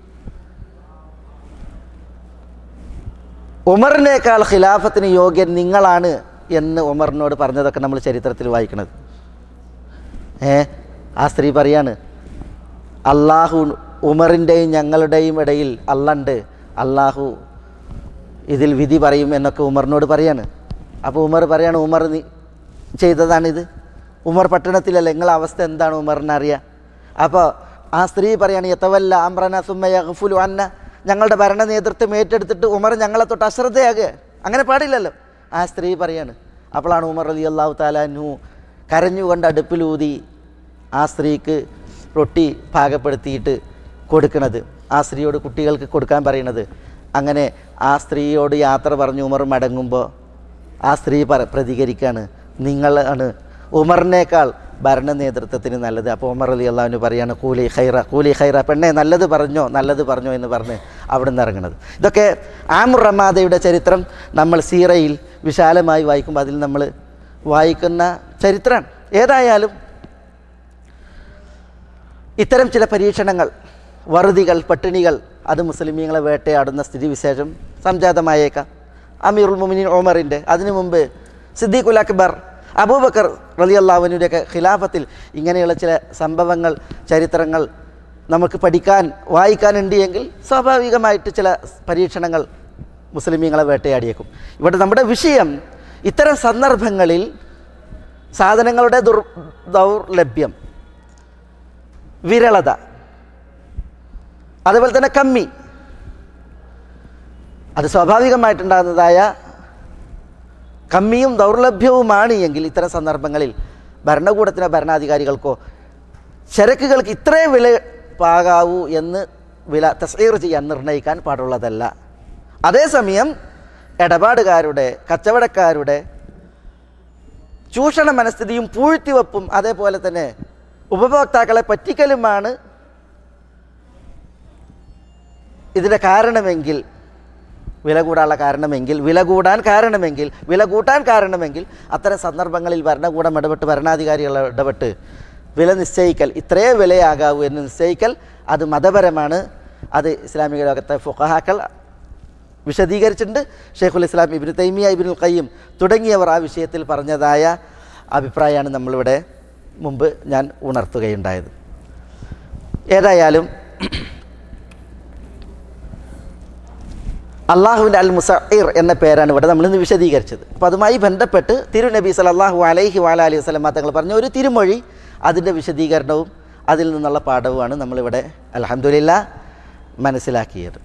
ഉമറിനേക്കാൾ ഖിലാഫത്തിന് യോഗ്യൻ നിങ്ങളാണ് എന്ന് ഉമറിനോട് പറഞ്ഞതൊക്കെ നമ്മൾ ചരിത്രത്തിൽ വായിക്കണത്. ഏ ആ സ്ത്രീ പറയാണ്, അള്ളാഹു ഉമറിൻ്റെയും ഞങ്ങളുടെയും ഇടയിൽ അള്ളണ്ട്, അള്ളാഹു ഇതിൽ വിധി പറയും എന്നൊക്കെ ഉമറിനോട് പറയാണ്. അപ്പോൾ ഉമർ പറയാണ്, ഉമർ നീ ചെയ്തതാണിത്, ഉമർ പട്ടണത്തിലല്ല, നിങ്ങളെ അവസ്ഥ എന്താണ് ഉമറിനറിയാം. അപ്പോൾ ആ സ്ത്രീ പറയാണ്, യതവല്ല അംറന സുമ്മ യഗ്ഫുലു അന്ന, ഞങ്ങളുടെ ഭരണ നേതൃത്വം ഏറ്റെടുത്തിട്ട് ഉമർ ഞങ്ങളെ തൊട്ട് അശ്രദ്ധയാകുക, അങ്ങനെ പാടില്ലല്ലോ. ആ സ്ത്രീ പറയാണ്. അപ്പോഴാണ് ഉമർ റളിയല്ലാഹു തആല അൻഹു കരഞ്ഞുകൊണ്ട് അടുപ്പിലൂതി ആ സ്ത്രീക്ക് റൊട്ടി പാകപ്പെടുത്തിയിട്ട് കൊടുക്കുന്നത്, ആ സ്ത്രീയോട് കുട്ടികൾക്ക് കൊടുക്കാൻ പറയുന്നത്. അങ്ങനെ ആ സ്ത്രീയോട് യാത്ര പറഞ്ഞ് ഉമർ മടങ്ങുമ്പോൾ ആ സ്ത്രീ പറ പ്രതികരിക്കുകയാണ്, നിങ്ങളാണ് ഉമറിനേക്കാൾ ഭരണ നേതൃത്വത്തിന് നല്ലത്. അപ്പോൾ ഉമർ റളിയല്ലാഹു അൻഹു പറയാണ്, കൂലി ഖൈറ കൂലി ഖൈറ, പെണ്ണെ നല്ലത് പറഞ്ഞോ നല്ലത് പറഞ്ഞോ എന്ന് പറഞ്ഞ് അവിടെ നിന്ന് ഇറങ്ങുന്നത്. ഇതൊക്കെ ആമുർ റമാദയുടെ ചരിത്രം നമ്മൾ സീറയിൽ വിശാലമായി വായിക്കുമ്പോൾ അതിൽ നമ്മൾ വായിക്കുന്ന ചരിത്രമാണ്. ഏതായാലും ഇത്തരം ചില പരീക്ഷണങ്ങൾ, വറുതികൾ, പട്ടിണികൾ അത് മുസ്ലിമീങ്ങളെ വേട്ടയാടുന്ന സ്ഥിതിവിശേഷം സംജാതമായേക്കാം. അമീറുൽ മുഅ്മിനീൻ ഉമറിൻ്റെ, അതിനു മുമ്പ് സിദ്ദീഖുൽ അക്ബർ അബൂബക്കർ റളിയല്ലാഹു അൻഹുവിൻ്റെയൊക്കെ ഖിലാഫത്തിൽ ഇങ്ങനെയുള്ള ചില സംഭവങ്ങൾ, ചരിത്രങ്ങൾ നമുക്ക് പഠിക്കാൻ വായിക്കാനുണ്ട് എങ്കിൽ സ്വാഭാവികമായിട്ട് ചില പരീക്ഷണങ്ങൾ മുസ്ലിമീങ്ങളെ വേട്ടയാടിയേക്കും. ഇവിടെ നമ്മുടെ വിഷയം ഇത്തരം സന്ദർഭങ്ങളിൽ സാധനങ്ങളുടെ ദുർ ദൗർലഭ്യം, വിരളത, അതുപോലെ തന്നെ കമ്മി, അത് സ്വാഭാവികമായിട്ടുണ്ടാകുന്നതായ കമ്മിയും ദൗർലഭ്യവുമാണ് എങ്കിൽ ഇത്തരം സന്ദർഭങ്ങളിൽ ഭരണകൂടത്തിനോ ഭരണാധികാരികൾക്കോ ചരക്കുകൾക്ക് ഇത്രേ വില പാകാവൂ എന്ന് വില തസ്ഈർ ചെയ്യാൻ നിർണ്ണയിക്കാൻ പാടുള്ളതല്ല. അതേസമയം ഇടപാടുകാരുടെ, കച്ചവടക്കാരുടെ ചൂഷണ മനസ്ഥിതിയും പൂഴ്ത്തിവെപ്പും അതേപോലെ തന്നെ ഉപഭോക്താക്കളെ പറ്റിക്കലുമാണ് ഇതിൻ്റെ കാരണമെങ്കിൽ, വില കൂടാനുള്ള കാരണമെങ്കിൽ, വില കൂടാൻ കാരണമെങ്കിൽ, വില കൂട്ടാൻ കാരണമെങ്കിൽ അത്തരം സന്ദർഭങ്ങളിൽ ഭരണകൂടം ഇടപെട്ട്, ഭരണാധികാരികൾ ഇടപെട്ട് വില നിശ്ചയിക്കൽ, ഇത്രയേ വിലയാകാവൂ എന്ന് നിശ്ചയിക്കൽ അത് മതപരമാണ്. അത് ഇസ്ലാമിക ലോകത്തെ ഫുഖഹാക്കൾ വിശദീകരിച്ചിട്ടുണ്ട്. ഷെയ്ഖുൽ ഇസ്ലാം ഇബ്നു തൈമിയ, ഇബ്നുൽ ഖയ്യിം തുടങ്ങിയവർ ആ വിഷയത്തിൽ പറഞ്ഞതായ അഭിപ്രായമാണ് നമ്മളിവിടെ മുമ്പ് ഞാൻ ഉണർത്തുകയുണ്ടായത്. ഏതായാലും അള്ളാഹുവിൻ്റെ അൽ മുസഇർ എന്ന പേരാണ് ഇവിടെ നമ്മളിന്ന് വിശദീകരിച്ചത്. അപ്പോൾ അതുമായി ബന്ധപ്പെട്ട് തിരുനബി സല്ലല്ലാഹു അലൈഹി വഅലൈഹി വസല്ലം തങ്ങൾ പറഞ്ഞ ഒരു തിരുമൊഴി, അതിൻ്റെ വിശദീകരണവും അതിൽ നിന്നുള്ള പാഠവുമാണ് നമ്മളിവിടെ അൽഹംദുലില്ലാഹ് മനസ്സിലാക്കിയത്.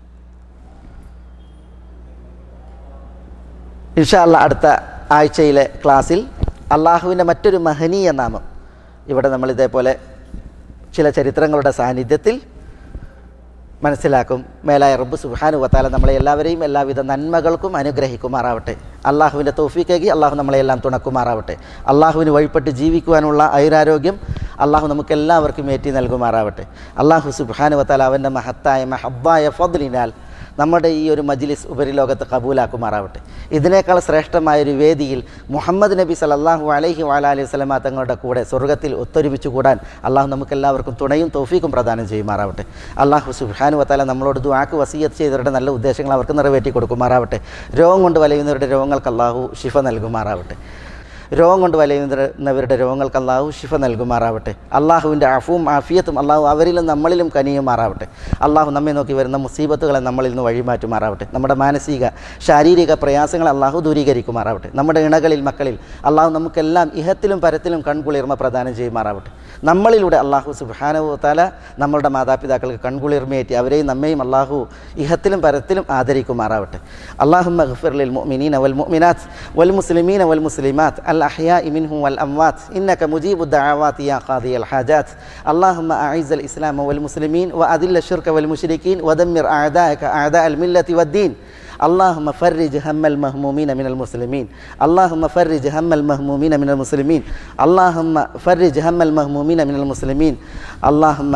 ഇൻഷാ അല്ലാഹ് അടുത്ത ആഴ്ചയിലെ ക്ലാസ്സിൽ അള്ളാഹുവിൻ്റെ മറ്റൊരു മഹനീയ നാമം, ഇവിടെ നമ്മൾ ഇതേപോലെ ചില ചരിത്രങ്ങളുടെ സാന്നിധ്യത്തിൽ മനസ്സിലാക്കും. മേലായ റബ്ബ് സുബ്ഹാനഹു വതആല നമ്മളെ എല്ലാവരെയും എല്ലാവിധ നന്മകൾക്കും അനുഗ്രഹിക്കുമാറാവട്ടെ. അള്ളാഹുവിൻ്റെ തൗഫീഖേകി അള്ളാഹു നമ്മളെല്ലാം തുണക്കുമാറാവട്ടെ. അള്ളാഹുവിന് വഴിപ്പെട്ട് ജീവിക്കുവാനുള്ള ഐരാരോഗ്യം അള്ളാഹു നമുക്കെല്ലാവർക്കും ഏറ്റി നൽകുമാറാവട്ടെ. അള്ളാഹു സുബ്ഹാനഹു വതആല അവൻ്റെ മഹത്തായ മഹബ്ബായ ഫദ്ലിനാൽ നമ്മുടെ ഈ ഒരു മജ്ലിസ് ഉപരിലോകത്ത് കബൂലാക്കുമാറാവട്ടെ. ഇതിനേക്കാൾ ശ്രേഷ്ഠമായൊരു വേദിയിൽ മുഹമ്മദ് നബി സല്ലല്ലാഹു അലൈഹി വഅലൈഹി വസല്ലമ തങ്ങളുടെ കൂടെ സ്വർഗ്ഗത്തിൽ ഒത്തൊരുമിച്ച് കൂടാൻ അള്ളാഹു നമുക്കെല്ലാവർക്കും തുണയും തൗഫീഖും പ്രദാനം ചെയ്യുമാറാവട്ടെ. അള്ളാഹു സുബ്ഹാനഹു വതആല നമ്മളോട് ദുആക്ക് വസിയത്ത് ചെയ്തവരുടെ നല്ല ഉദ്ദേശങ്ങൾ അവർക്ക് നിറവേറ്റി കൊടുക്കുമാറാവട്ടെ. രോഗം കൊണ്ട് വലയുന്നവരുടെ രോഗങ്ങൾക്ക് അള്ളാഹു ശിഫ നൽകുമാറാവട്ടെ. രോഗം കൊണ്ട് വലയുന്നവരുടെ രോഗങ്ങൾക്ക് അള്ളാഹു ശിഫ നൽകുമാറാവട്ടെ. അള്ളാഹുവിൻ്റെ അഫുവും ആഫിയത്തും അള്ളാഹു അവരിലും നമ്മളിലും കനിയുമാറാവട്ടെ. അള്ളാഹു നമ്മെ നോക്കി വരുന്ന മുസീബത്തുകളെ നമ്മളിൽ നിന്ന് വഴിമാറ്റുമാറാവട്ടെ. നമ്മുടെ മാനസിക ശാരീരിക പ്രയാസങ്ങളെ അള്ളാഹു ദൂരീകരിക്കുമാറാവട്ടെ. നമ്മുടെ ഇണകളിൽ മക്കളിൽ അള്ളാഹു നമുക്കെല്ലാം ഇഹത്തിലും പരത്തിലും കൺകുളിർമ പ്രദാനം ചെയ്യുമാറാവട്ടെ. നമ്മളിലൂടെ അള്ളാഹു സുബ്ഹാനഹു വതആല നമ്മളുടെ മാതാപിതാക്കൾക്ക് കൺകുളിർമയേറ്റി അവരെയും നമ്മയും അള്ളാഹു ഇഹത്തിലും പരത്തിലും ആദരിക്കുമാറാവട്ടെ. അല്ലാഹുമ്മ ഗ്ഫിർ ലിൽ മുഅ്മിനീന വൽ മുഅ്മിനാത്ത് വൽ മുസ്ലിമീന വൽ മുസ്ലിമാത്ത് അൽ അഹ്യാഇ മിൻഹും വൽ അംവാത്ത് ഇന്നക മുജീബു ദഅവാതി യാ ഖാദിയൽ ഹാജാത്ത്. അല്ലാഹുമ്മ അഇസ്സൽ ഇസ്ലാമ വൽ മുസ്ലിമീൻ വഅദില്ല ശിർക വൽ മുശ്രിക്കീൻ വദമ്മിർ അഅദാഅക അഅദാഅൽ മില്ലത്തി വദ്ദീൻ. اللهم فرج هم المهمومين من المسلمين. اللهم فرج هم المهمومين من المسلمين. اللهم فرج هم المهمومين من المسلمين. اللهم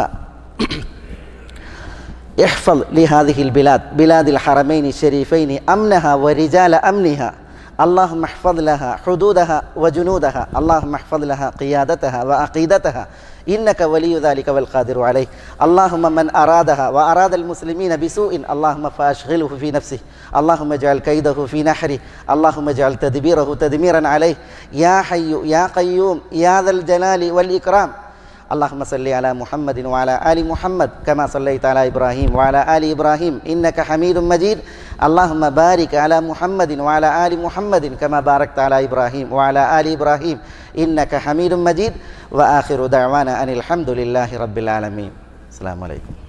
احفظ لهذه البلاد بلاد الحرمين الشريفين أمنها ورجال أمنها. اللهم احفظ لها حدودها وجنودها. اللهم احفظ لها قيادتها وعقيدتها إنك ولي ذلك والقادر عليه. اللهم من أرادها وأراد المسلمين بسوء اللهم فأشغله في نفسه. اللهم اجعل كيده في نحره. اللهم اجعل تدبيره تدميرا عليه. يا حي يا قيوم يا ذا الجلال والإكرام. اللهم صل على محمد وعلى آل محمد كما صليت على إبراهيم وعلى آل إبراهيم إنك حميد مجيد. اللهم بارك على محمد وعلى آل محمد كما باركت على إبراهيم وعلى آل إبراهيم إنك حميد مجيد. وآخر دعوانا أن الحمد لله رب العالمين. السلام عليكم.